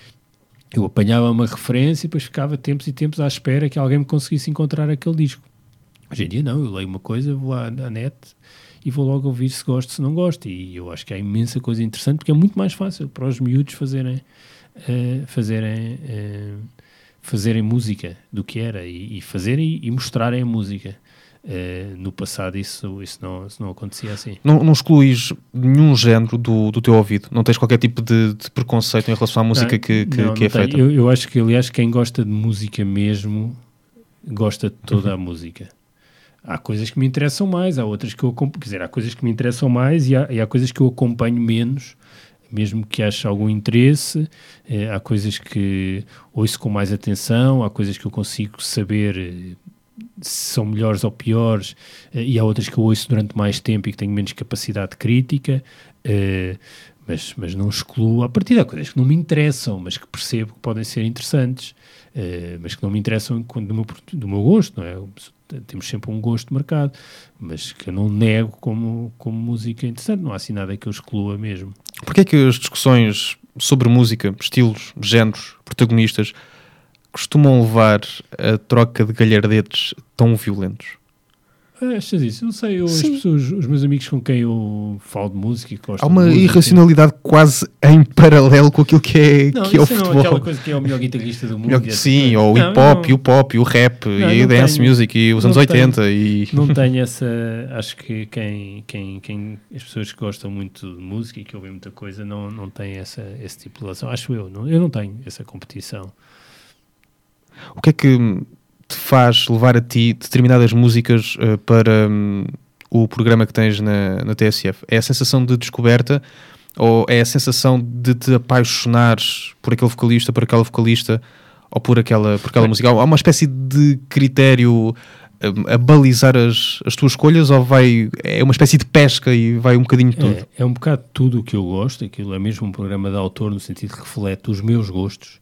Eu apanhava uma referência e depois ficava tempos e tempos à espera que alguém me conseguisse encontrar aquele disco. Hoje em dia não, eu leio uma coisa, vou à, à net e vou logo ouvir se gosto, se não gosto. E eu acho que há imensa coisa interessante porque é muito mais fácil para os miúdos fazerem, uh, fazerem, uh, fazerem música do que era e, e fazerem e mostrarem a música. Uh, no passado isso, isso, não, isso não acontecia assim. Não, não excluís nenhum género do, do teu ouvido? Não tens qualquer tipo de, de preconceito em relação à música não, que, que, não, que é não feita? Eu, eu acho que, aliás, quem gosta de música mesmo, gosta de toda a música. Há coisas que me interessam mais, há outras que eu acompanho, quer dizer, há coisas que me interessam mais e há, e há coisas que eu acompanho menos, mesmo que ache algum interesse. Eh, há coisas que ouço com mais atenção, há coisas que eu consigo saber eh, se são melhores ou piores, eh, e há outras que eu ouço durante mais tempo e que tenho menos capacidade crítica, eh, mas, mas não excluo. A partir de há coisas que não me interessam, mas que percebo que podem ser interessantes, eh, mas que não me interessam do meu, do meu gosto, não é? Temos sempre um gosto marcado, mas que eu não nego como, como música interessante. Não há assim nada que eu exclua mesmo. Porquê é que as discussões sobre música, estilos, géneros, protagonistas, costumam levar a troca de galhardetes tão violentos? Achas isso? Eu não sei, eu, as pessoas, os meus amigos com quem eu falo de música e que gostam há uma de música, irracionalidade tem... quase em paralelo com aquilo que é, não, que é o não, futebol. aquela coisa que é o melhor guitarrista do mundo. Melhor, sim, ou o hip-hop, e o pop, e o rap, não, e a dance tenho, music, e os anos oitenta. Tenho, e... Não tenho essa... Acho que quem, quem, quem, as pessoas que gostam muito de música e que ouvem muita coisa não, não têm essa, esse tipo de relação. Acho eu. Não, eu não tenho essa competição. O que é que te faz levar a ti determinadas músicas uh, para um, o programa que tens na, na T S F? É a sensação de descoberta ou é a sensação de te apaixonares por aquele vocalista, por aquela vocalista ou por aquela, por aquela música? Há uma espécie de critério um, a balizar as, as tuas escolhas ou vai, é uma espécie de pesca e vai um bocadinho de tudo? É, é um bocado tudo o que eu gosto. Aquilo é mesmo um programa de autor no sentido que reflete os meus gostos.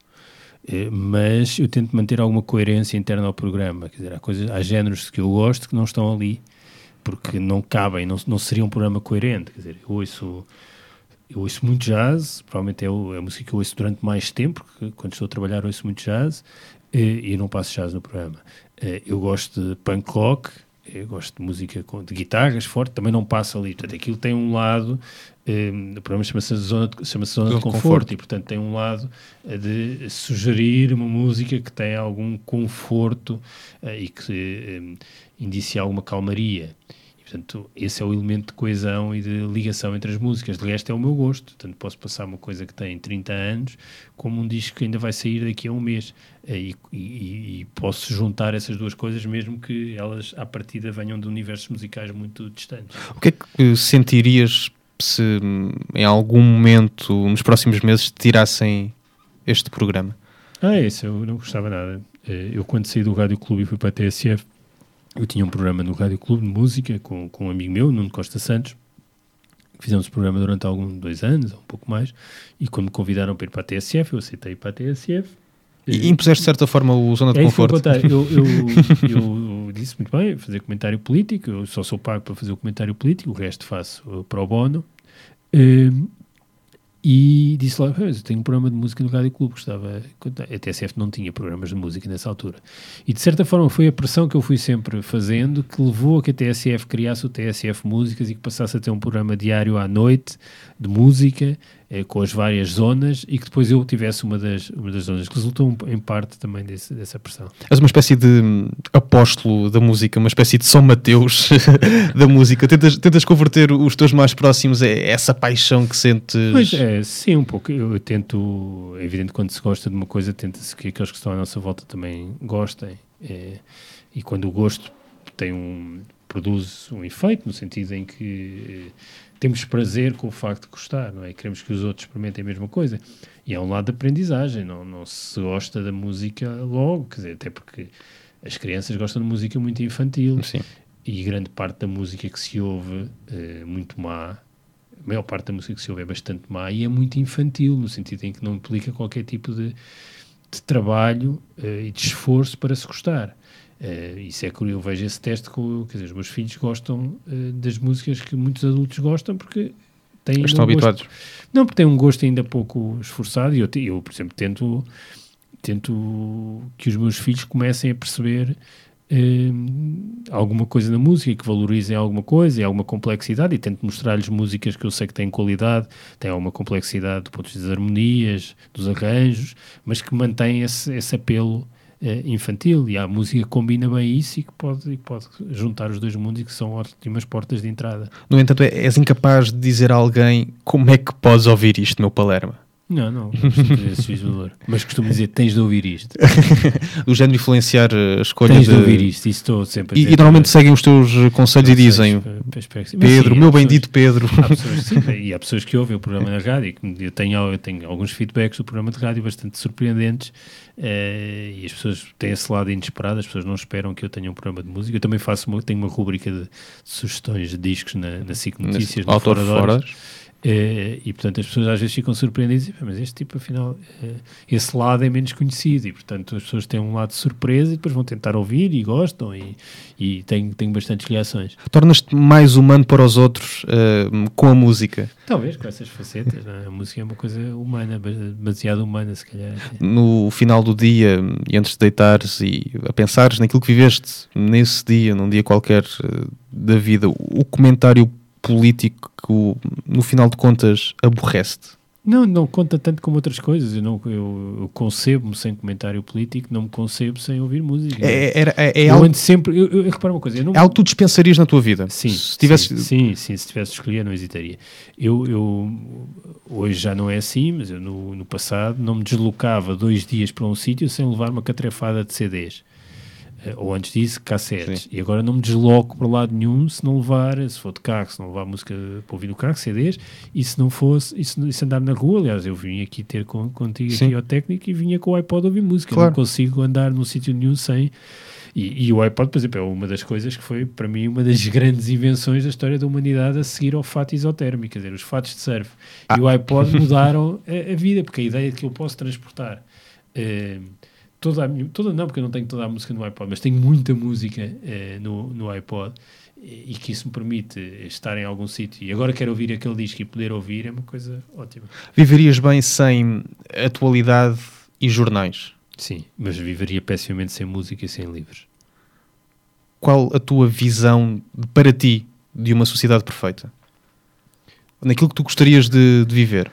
Mas eu tento manter alguma coerência interna ao programa. Quer dizer, há, coisas, há géneros que eu gosto que não estão ali porque não cabem, não, não seria um programa coerente. Quer dizer, eu ouço, eu ouço muito jazz, provavelmente é, o, é a música que eu ouço durante mais tempo, porque quando estou a trabalhar ouço muito jazz e, e não passo jazz no programa. Eu gosto de punk rock, eu gosto de música com, de guitarras forte, também não passo ali. Portanto, aquilo tem um lado... Um, o programa chama-se Zona de, chama-se zona de conforto, conforto e, portanto, tem um lado uh, de sugerir uma música que tem algum conforto uh, e que um, indicia alguma calmaria. E, portanto, esse é o elemento de coesão e de ligação entre as músicas. De resto, é o meu gosto. Portanto, posso passar uma coisa que tem trinta anos como um disco que ainda vai sair daqui a um mês. Uh, e, e, e posso juntar essas duas coisas, mesmo que elas, à partida, venham de universos musicais muito distantes. O que é que sentirias se em algum momento, nos próximos meses, tirassem este programa? Ah, isso eu não gostava nada. Eu, quando saí do Rádio Clube e fui para a T S F, eu tinha um programa no Rádio Clube de música com, com um amigo meu, Nuno Costa Santos. Fizemos o programa durante alguns dois anos, ou um pouco mais, e quando me convidaram para ir para a T S F, eu aceitei ir para a T S F. E impuseste de certa forma o zona de é conforto? Eu, eu, eu disse muito bem, fazer comentário político, eu só sou pago para fazer o comentário político, o resto faço pro bono. Um, e disse lá, eu tenho um programa de música no Rádio Clube, gostava, a T S F não tinha programas de música nessa altura, e de certa forma foi a pressão que eu fui sempre fazendo que levou a que a T S F criasse o T S F Músicas e que passasse a ter um programa diário à noite de música, eh, com as várias zonas, e que depois eu tivesse uma das, uma das zonas, que resultou em parte também desse, dessa pressão. És uma espécie de apóstolo da música, uma espécie de São Mateus da música. Tentas, tentas converter os teus mais próximos a essa paixão que sentes? Pois é, sim, um pouco. Eu, eu tento, é evidente, quando se gosta de uma coisa, tenta-se que aqueles que estão à nossa volta também gostem. É, e quando o gosto tem um, produz um efeito, no sentido em que temos prazer com o facto de gostar, não é? Queremos que os outros experimentem a mesma coisa. E é um lado de aprendizagem, não, não se gosta da música logo, quer dizer, até porque as crianças gostam de música muito infantil. Sim. E grande parte da música que se ouve é muito má, a maior parte da música que se ouve é bastante má e é muito infantil, no sentido em que não implica qualquer tipo de, de trabalho uh, e de esforço para se gostar. Uh, isso é que eu vejo esse teste com, quer dizer, os meus filhos gostam uh, das músicas que muitos adultos gostam porque têm estão um habituados. Gosto, não, porque têm um gosto ainda pouco esforçado e eu, eu por exemplo, tento, tento que os meus filhos comecem a perceber Uh, alguma coisa na música, que valorizem alguma coisa e alguma complexidade, e tento mostrar-lhes músicas que eu sei que têm qualidade, têm alguma complexidade do ponto de vista das harmonias, dos arranjos, mas que mantêm esse, esse apelo eh, infantil, e há música que combina bem isso e que pode, e pode juntar os dois mundos e que são ótimas portas de entrada. No entanto, é- és incapaz de dizer a alguém como é que podes ouvir isto, meu Palerma. Não, não, não costumo dizer esse juízo de valor. Mas costumo dizer, tens de ouvir isto. Do género de influenciar a escolha Tens de... de ouvir isto, isso estou sempre a E, dizer. e normalmente seguem os teus conselhos e Conselhos, dizem: eh, espero que sim. Mas Pedro, sim, meu há pessoas- bendito Pedro. Há pessoas, sim, e há pessoas que ouvem o programa na rádio, e que eu tenho, eu tenho alguns feedbacks do programa de rádio bastante surpreendentes, eh, e as pessoas têm esse lado inesperado, as pessoas não esperam que eu tenha um programa de música. Eu também faço uma, tenho uma rubrica de sugestões de discos na, na SIC Notícias, no Autor Fora de Horas. fora. Eh, e portanto as pessoas às vezes ficam surpreendidas e dizem, mas este tipo afinal, eh, esse lado é menos conhecido, e portanto as pessoas têm um lado de surpresa e depois vão tentar ouvir e gostam, e, e têm, têm bastantes reações. Tornas-te mais humano para os outros eh, com a música. Talvez com essas facetas, não é? A música é uma coisa humana, demasiado humana se calhar. No final do dia, e antes de deitares e a pensares naquilo que viveste nesse dia, num dia qualquer eh, da vida, o comentário político que, no final de contas, aborrece-te. Não, não conta tanto como outras coisas. Eu, não, eu, eu concebo-me sem comentário político, não me concebo sem ouvir música. É, é, é, é eu algo, ando sempre, eu, eu, eu reparo uma coisa, eu não, é algo que tu dispensarias na tua vida. Sim, se tivesses... sim, sim, sim, se tivesse de escolher não hesitaria. Eu, eu hoje já não é assim, mas eu no, no passado não me deslocava dois dias para um sítio sem levar uma catrefada de C Ds. Ou antes disso, cassetes. Sim. E agora não me desloco para lado nenhum se não levar, se for de carro, se não levar música para ouvir no carro, C Ds, e se não fosse, e se, e se andar na rua, aliás, eu vim aqui ter com, contigo Sim. aqui ao técnico e vinha com o iPod ouvir música. Claro. Eu não consigo andar num sítio nenhum sem... E, e o iPod, por exemplo, é uma das coisas que foi, para mim, uma das grandes invenções da história da humanidade a seguir ao fato isotérmico, quer dizer, os fatos de surf. Ah. E o iPod mudaram a, a vida, porque a ideia de que eu posso transportar... Uh, Toda, a minha, toda não, porque eu não tenho toda a música no iPod, mas tenho muita música eh, no, no iPod, e, e que isso me permite estar em algum sítio e agora quero ouvir aquele disco e poder ouvir, é uma coisa ótima. Viverias bem sem atualidade e jornais? Sim, mas viveria pessimamente sem música e sem livros. Qual a tua visão, para ti, de uma sociedade perfeita? Naquilo que tu gostarias de, de viver?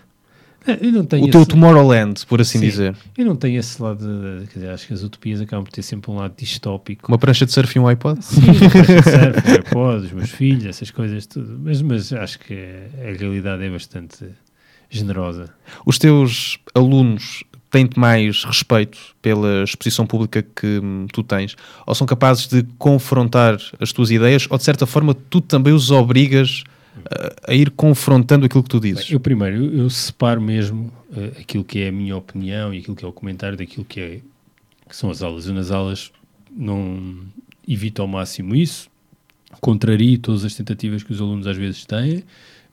Eu não tenho o teu esse... Tomorrowland, por assim Sim, dizer. Eu não tenho esse lado, de, quer dizer, acho que as utopias acabam por ter sempre um lado distópico. Uma prancha de surf e um iPod? Sim, uma prancha de surf, um iPod, os meus filhos, essas coisas, tudo. Mas, mas acho que a realidade é bastante generosa. Os teus alunos têm-te mais respeito pela exposição pública que hum, tu tens? Ou são capazes de confrontar as tuas ideias? Ou, de certa forma, tu também os obrigas a ir confrontando aquilo que tu dizes? Bem, eu primeiro, eu, eu separo mesmo uh, aquilo que é a minha opinião e aquilo que é o comentário daquilo que, é, que são as aulas. Eu nas aulas não evito ao máximo isso, contrario todas as tentativas que os alunos às vezes têm,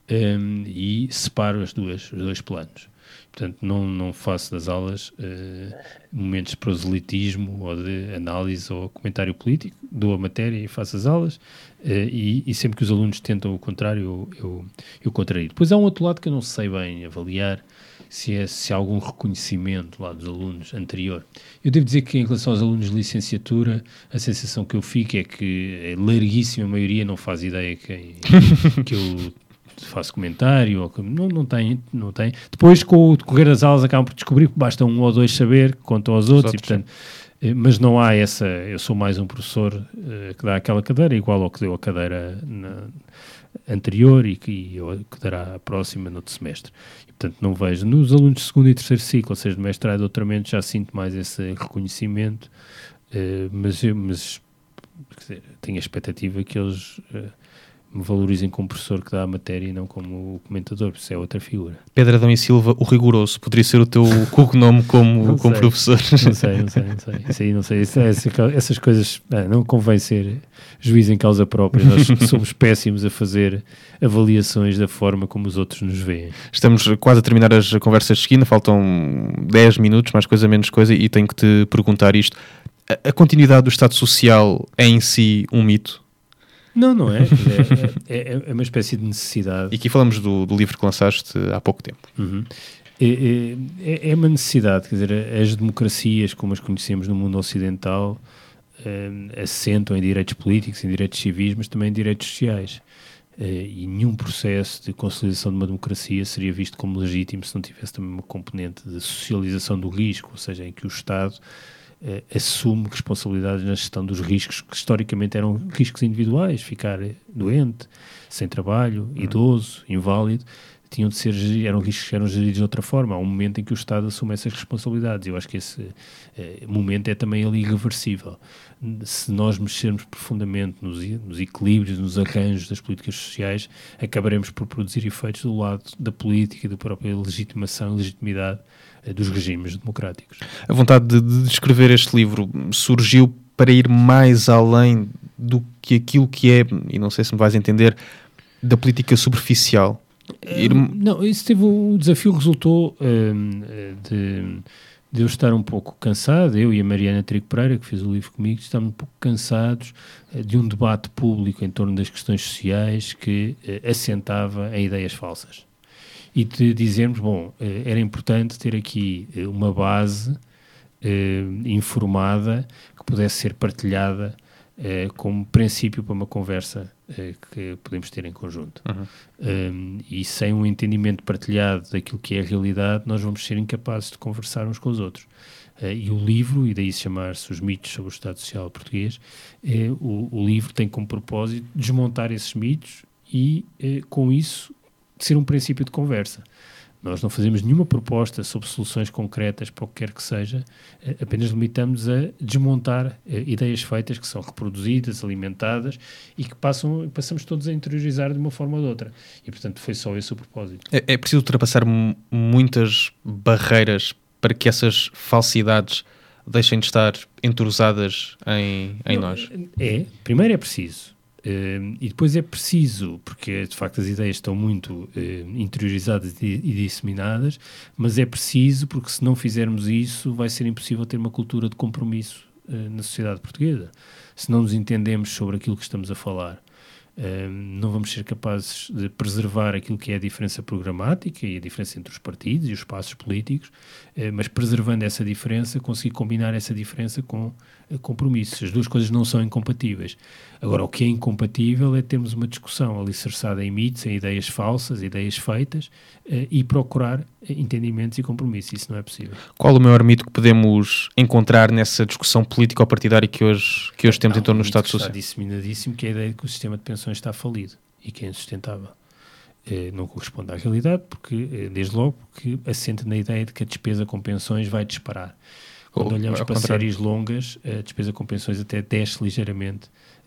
um, e separo as duas, os dois planos. Portanto, não, não faço das aulas uh, momentos de proselitismo ou de análise ou comentário político, dou a matéria e faço as aulas, uh, e, e sempre que os alunos tentam o contrário, eu, eu, eu contrario. Depois há um outro lado que eu não sei bem avaliar, se, é, se há algum reconhecimento lá dos alunos anterior. Eu devo dizer que em relação aos alunos de licenciatura, a sensação que eu fico é que a larguíssima maioria não faz ideia que, que eu... faço comentário, ou que não, não, tem, não tem. Depois, com o decorrer das aulas, acabam por descobrir que basta um ou dois saber, que contam aos outros, outros e, portanto, eh, mas não há essa, eu sou mais um professor uh, que dá aquela cadeira, igual ao que deu a cadeira na, anterior e que, e que dará a próxima no outro semestre. E, portanto, não vejo. Nos alunos de segundo e terceiro ciclo, ou seja, de mestrado e doutoramento, já sinto mais esse reconhecimento, uh, mas, mas quer dizer, tenho a expectativa que eles... Uh, me valorizem como professor que dá a matéria e não como o comentador, porque isso é outra figura. Pedro Adão e Silva, o rigoroso, poderia ser o teu cognome como, como professor. Não sei, não sei, não sei. Isso aí não sei. Isso, essa, essas coisas, ah, não convém ser juiz em causa própria. Nós somos péssimos a fazer avaliações da forma como os outros nos veem. Estamos quase a terminar as conversas de esquina, faltam dez minutos, mais coisa, menos coisa, e tenho que te perguntar isto. A, a continuidade do Estado Social é em si um mito? Não, não é. É, é, é uma espécie de necessidade. E aqui falamos do, do livro que lançaste há pouco tempo. Uhum. É, é, é uma necessidade, quer dizer, as democracias como as conhecemos no mundo ocidental eh, assentam em direitos políticos, em direitos civis, mas também em direitos sociais. Eh, e nenhum processo de consolidação de uma democracia seria visto como legítimo se não tivesse também uma componente de socialização do risco, ou seja, em que o Estado uh, assume responsabilidades na gestão dos riscos, que historicamente eram riscos individuais, ficar doente, sem trabalho, idoso, inválido, tinham de ser, eram riscos que eram geridos de outra forma. Há um momento em que o Estado assume essas responsabilidades. Eu acho que esse eh, momento é também ali irreversível. Se nós mexermos profundamente nos, nos equilíbrios, nos arranjos das políticas sociais, acabaremos por produzir efeitos do lado da política e da própria legitimação e legitimidade eh, dos regimes democráticos. A vontade de, de escrever este livro surgiu para ir mais além do que aquilo que é, e não sei se me vais entender, da política superficial. Ir... Não, isso teve o desafio, resultou um, de, de eu estar um pouco cansado, eu e a Mariana Trigo Pereira, que fez o livro comigo, estávamos um pouco cansados uh, de um debate público em torno das questões sociais que uh, assentava em ideias falsas. E de dizermos, bom, uh, era importante ter aqui uh, uma base uh, informada que pudesse ser partilhada uh, como princípio para uma conversa que podemos ter em conjunto. Uhum. Um, e sem um entendimento partilhado daquilo que é a realidade, nós vamos ser incapazes de conversar uns com os outros. Uh, e o livro, e daí se chamar-se Os Mitos sobre o Estado Social Português, é, o, o livro tem como propósito desmontar esses mitos e, uh, com isso, ser um princípio de conversa. Nós não fazemos nenhuma proposta sobre soluções concretas para o que quer que seja, apenas limitamos a desmontar ideias feitas que são reproduzidas, alimentadas e que passam, passamos todos a interiorizar de uma forma ou de outra. E, portanto, foi só esse o propósito. É, é preciso ultrapassar m- muitas barreiras para que essas falsidades deixem de estar entrosadas em, em não, nós? É, primeiro é preciso. Uh, e depois é preciso, porque de facto as ideias estão muito uh, interiorizadas e, e disseminadas, mas é preciso porque se não fizermos isso vai ser impossível ter uma cultura de compromisso uh, na sociedade portuguesa. Se não nos entendemos sobre aquilo que estamos a falar, uh, não vamos ser capazes de preservar aquilo que é a diferença programática e a diferença entre os partidos e os espaços políticos, uh, mas preservando essa diferença, conseguir combinar essa diferença com uh, compromissos. As duas coisas não são incompatíveis. Agora, o que é incompatível é termos uma discussão alicerçada em mitos, em ideias falsas, ideias feitas, uh, e procurar entendimentos e compromissos. Isso não é possível. Qual o maior mito que podemos encontrar nessa discussão político-partidária que hoje, que hoje temos em torno do Estado Social? Está disseminadíssimo, que é a ideia de que o sistema de pensões está falido e que é insustentável. Uh, não corresponde à realidade, porque, uh, desde logo, porque assenta na ideia de que a despesa com pensões vai disparar. Quando olhamos para séries longas, a despesa com pensões até desce ligeiramente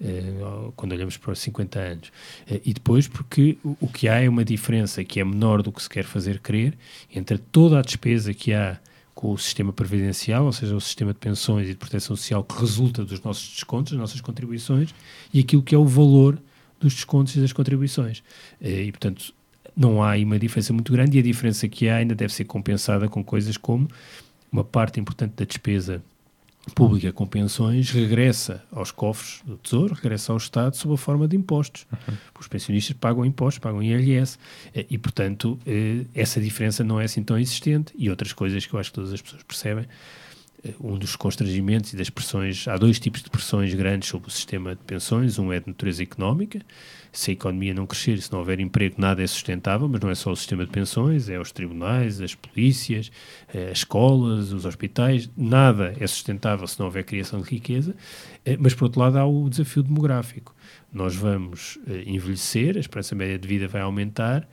uh, quando olhamos para os cinquenta anos. Uh, e depois porque o, o que há é uma diferença que é menor do que se quer fazer crer entre toda a despesa que há com o sistema previdencial, ou seja, o sistema de pensões e de proteção social que resulta dos nossos descontos, das nossas contribuições, e aquilo que é o valor dos descontos e das contribuições. Uh, e, portanto, não há aí uma diferença muito grande, e a diferença que há ainda deve ser compensada com coisas como uma parte importante da despesa pública com pensões regressa aos cofres do Tesouro, regressa ao Estado sob a forma de impostos. Uhum. Os pensionistas pagam impostos, pagam I R S e, portanto, essa diferença não é assim tão existente. E outras coisas que eu acho que todas as pessoas percebem, um dos constrangimentos e das pressões, há dois tipos de pressões grandes sobre o sistema de pensões. Um é de natureza económica. Se a economia não crescer e se não houver emprego, nada é sustentável, mas não é só o sistema de pensões, é os tribunais, as polícias, as escolas, os hospitais, nada é sustentável se não houver criação de riqueza. Mas, por outro lado, há o desafio demográfico. Nós vamos envelhecer, a esperança média de vida vai aumentar,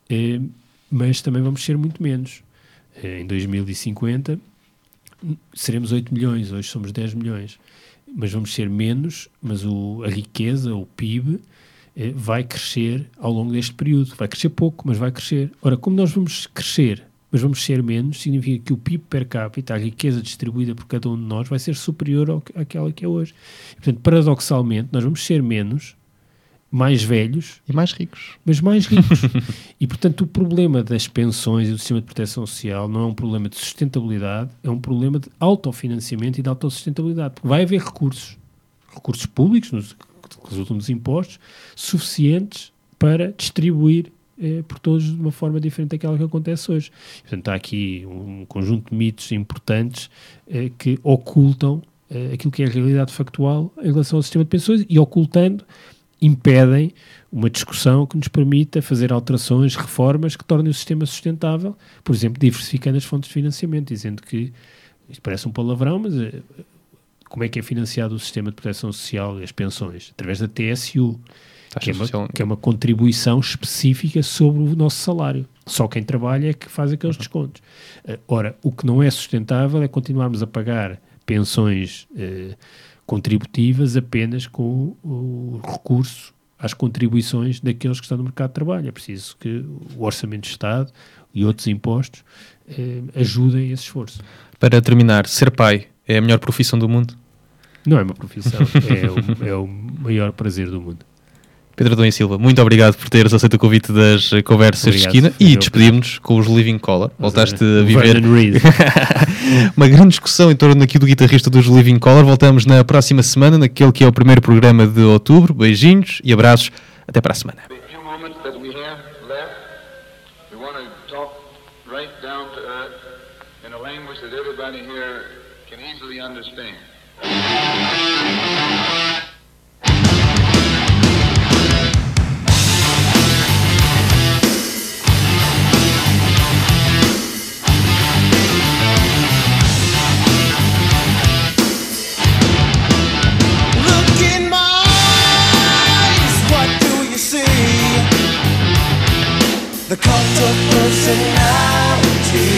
mas também vamos ser muito menos. Em dois mil e cinquenta seremos oito milhões, hoje somos dez milhões, mas vamos ser menos, mas o, a riqueza, o P I B, eh, vai crescer ao longo deste período. Vai crescer pouco, mas vai crescer. Ora, como nós vamos crescer, mas vamos ser menos, significa que o P I B per capita, a riqueza distribuída por cada um de nós, vai ser superior ao, àquela que é hoje. E, portanto, paradoxalmente, nós vamos ser menos, mais velhos e mais ricos, mas mais ricos. E, portanto, o problema das pensões e do sistema de proteção social não é um problema de sustentabilidade, é um problema de autofinanciamento e de autossustentabilidade, porque vai haver recursos, recursos públicos, nos, que resultam dos impostos, suficientes para distribuir eh, por todos de uma forma diferente daquela que acontece hoje. E, portanto, há aqui um conjunto de mitos importantes eh, que ocultam eh, aquilo que é a realidade factual em relação ao sistema de pensões e, ocultando, impedem uma discussão que nos permita fazer alterações, reformas que tornem o sistema sustentável, por exemplo, diversificando as fontes de financiamento, dizendo que, isto parece um palavrão, mas uh, como é que é financiado o sistema de proteção social e as pensões? Através da T S U, que é, uma, que é uma contribuição específica sobre o nosso salário. Só quem trabalha é que faz aqueles descontos. Uh, ora, o que não é sustentável é continuarmos a pagar pensões uh, contributivas apenas com o recurso às contribuições daqueles que estão no mercado de trabalho. É preciso que o Orçamento de Estado e outros impostos eh, ajudem esse esforço. Para terminar, ser pai é a melhor profissão do mundo? Não é uma profissão, é, o, é o maior prazer do mundo. Pedro Adão e Silva, muito obrigado por teres aceito o convite das Conversas Obrigado, de Esquina e despedimos com os Living Colour. Voltaste a viver uma grande discussão em torno aqui do guitarrista dos Living Colour. Voltamos na próxima semana, naquele que é o primeiro programa de outubro. Beijinhos e abraços. Até para a semana. The cult of personality.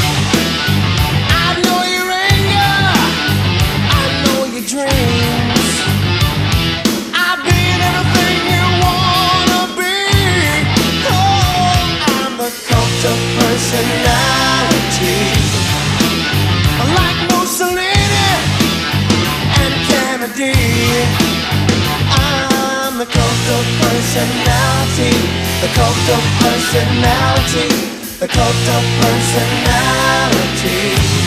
I know your anger, I know your dreams. I've been everything you wanna be. Oh, I'm the cult of personality. Like Mussolini and Kennedy, I'm the cult of personality. The cult of personality, the cult of personality.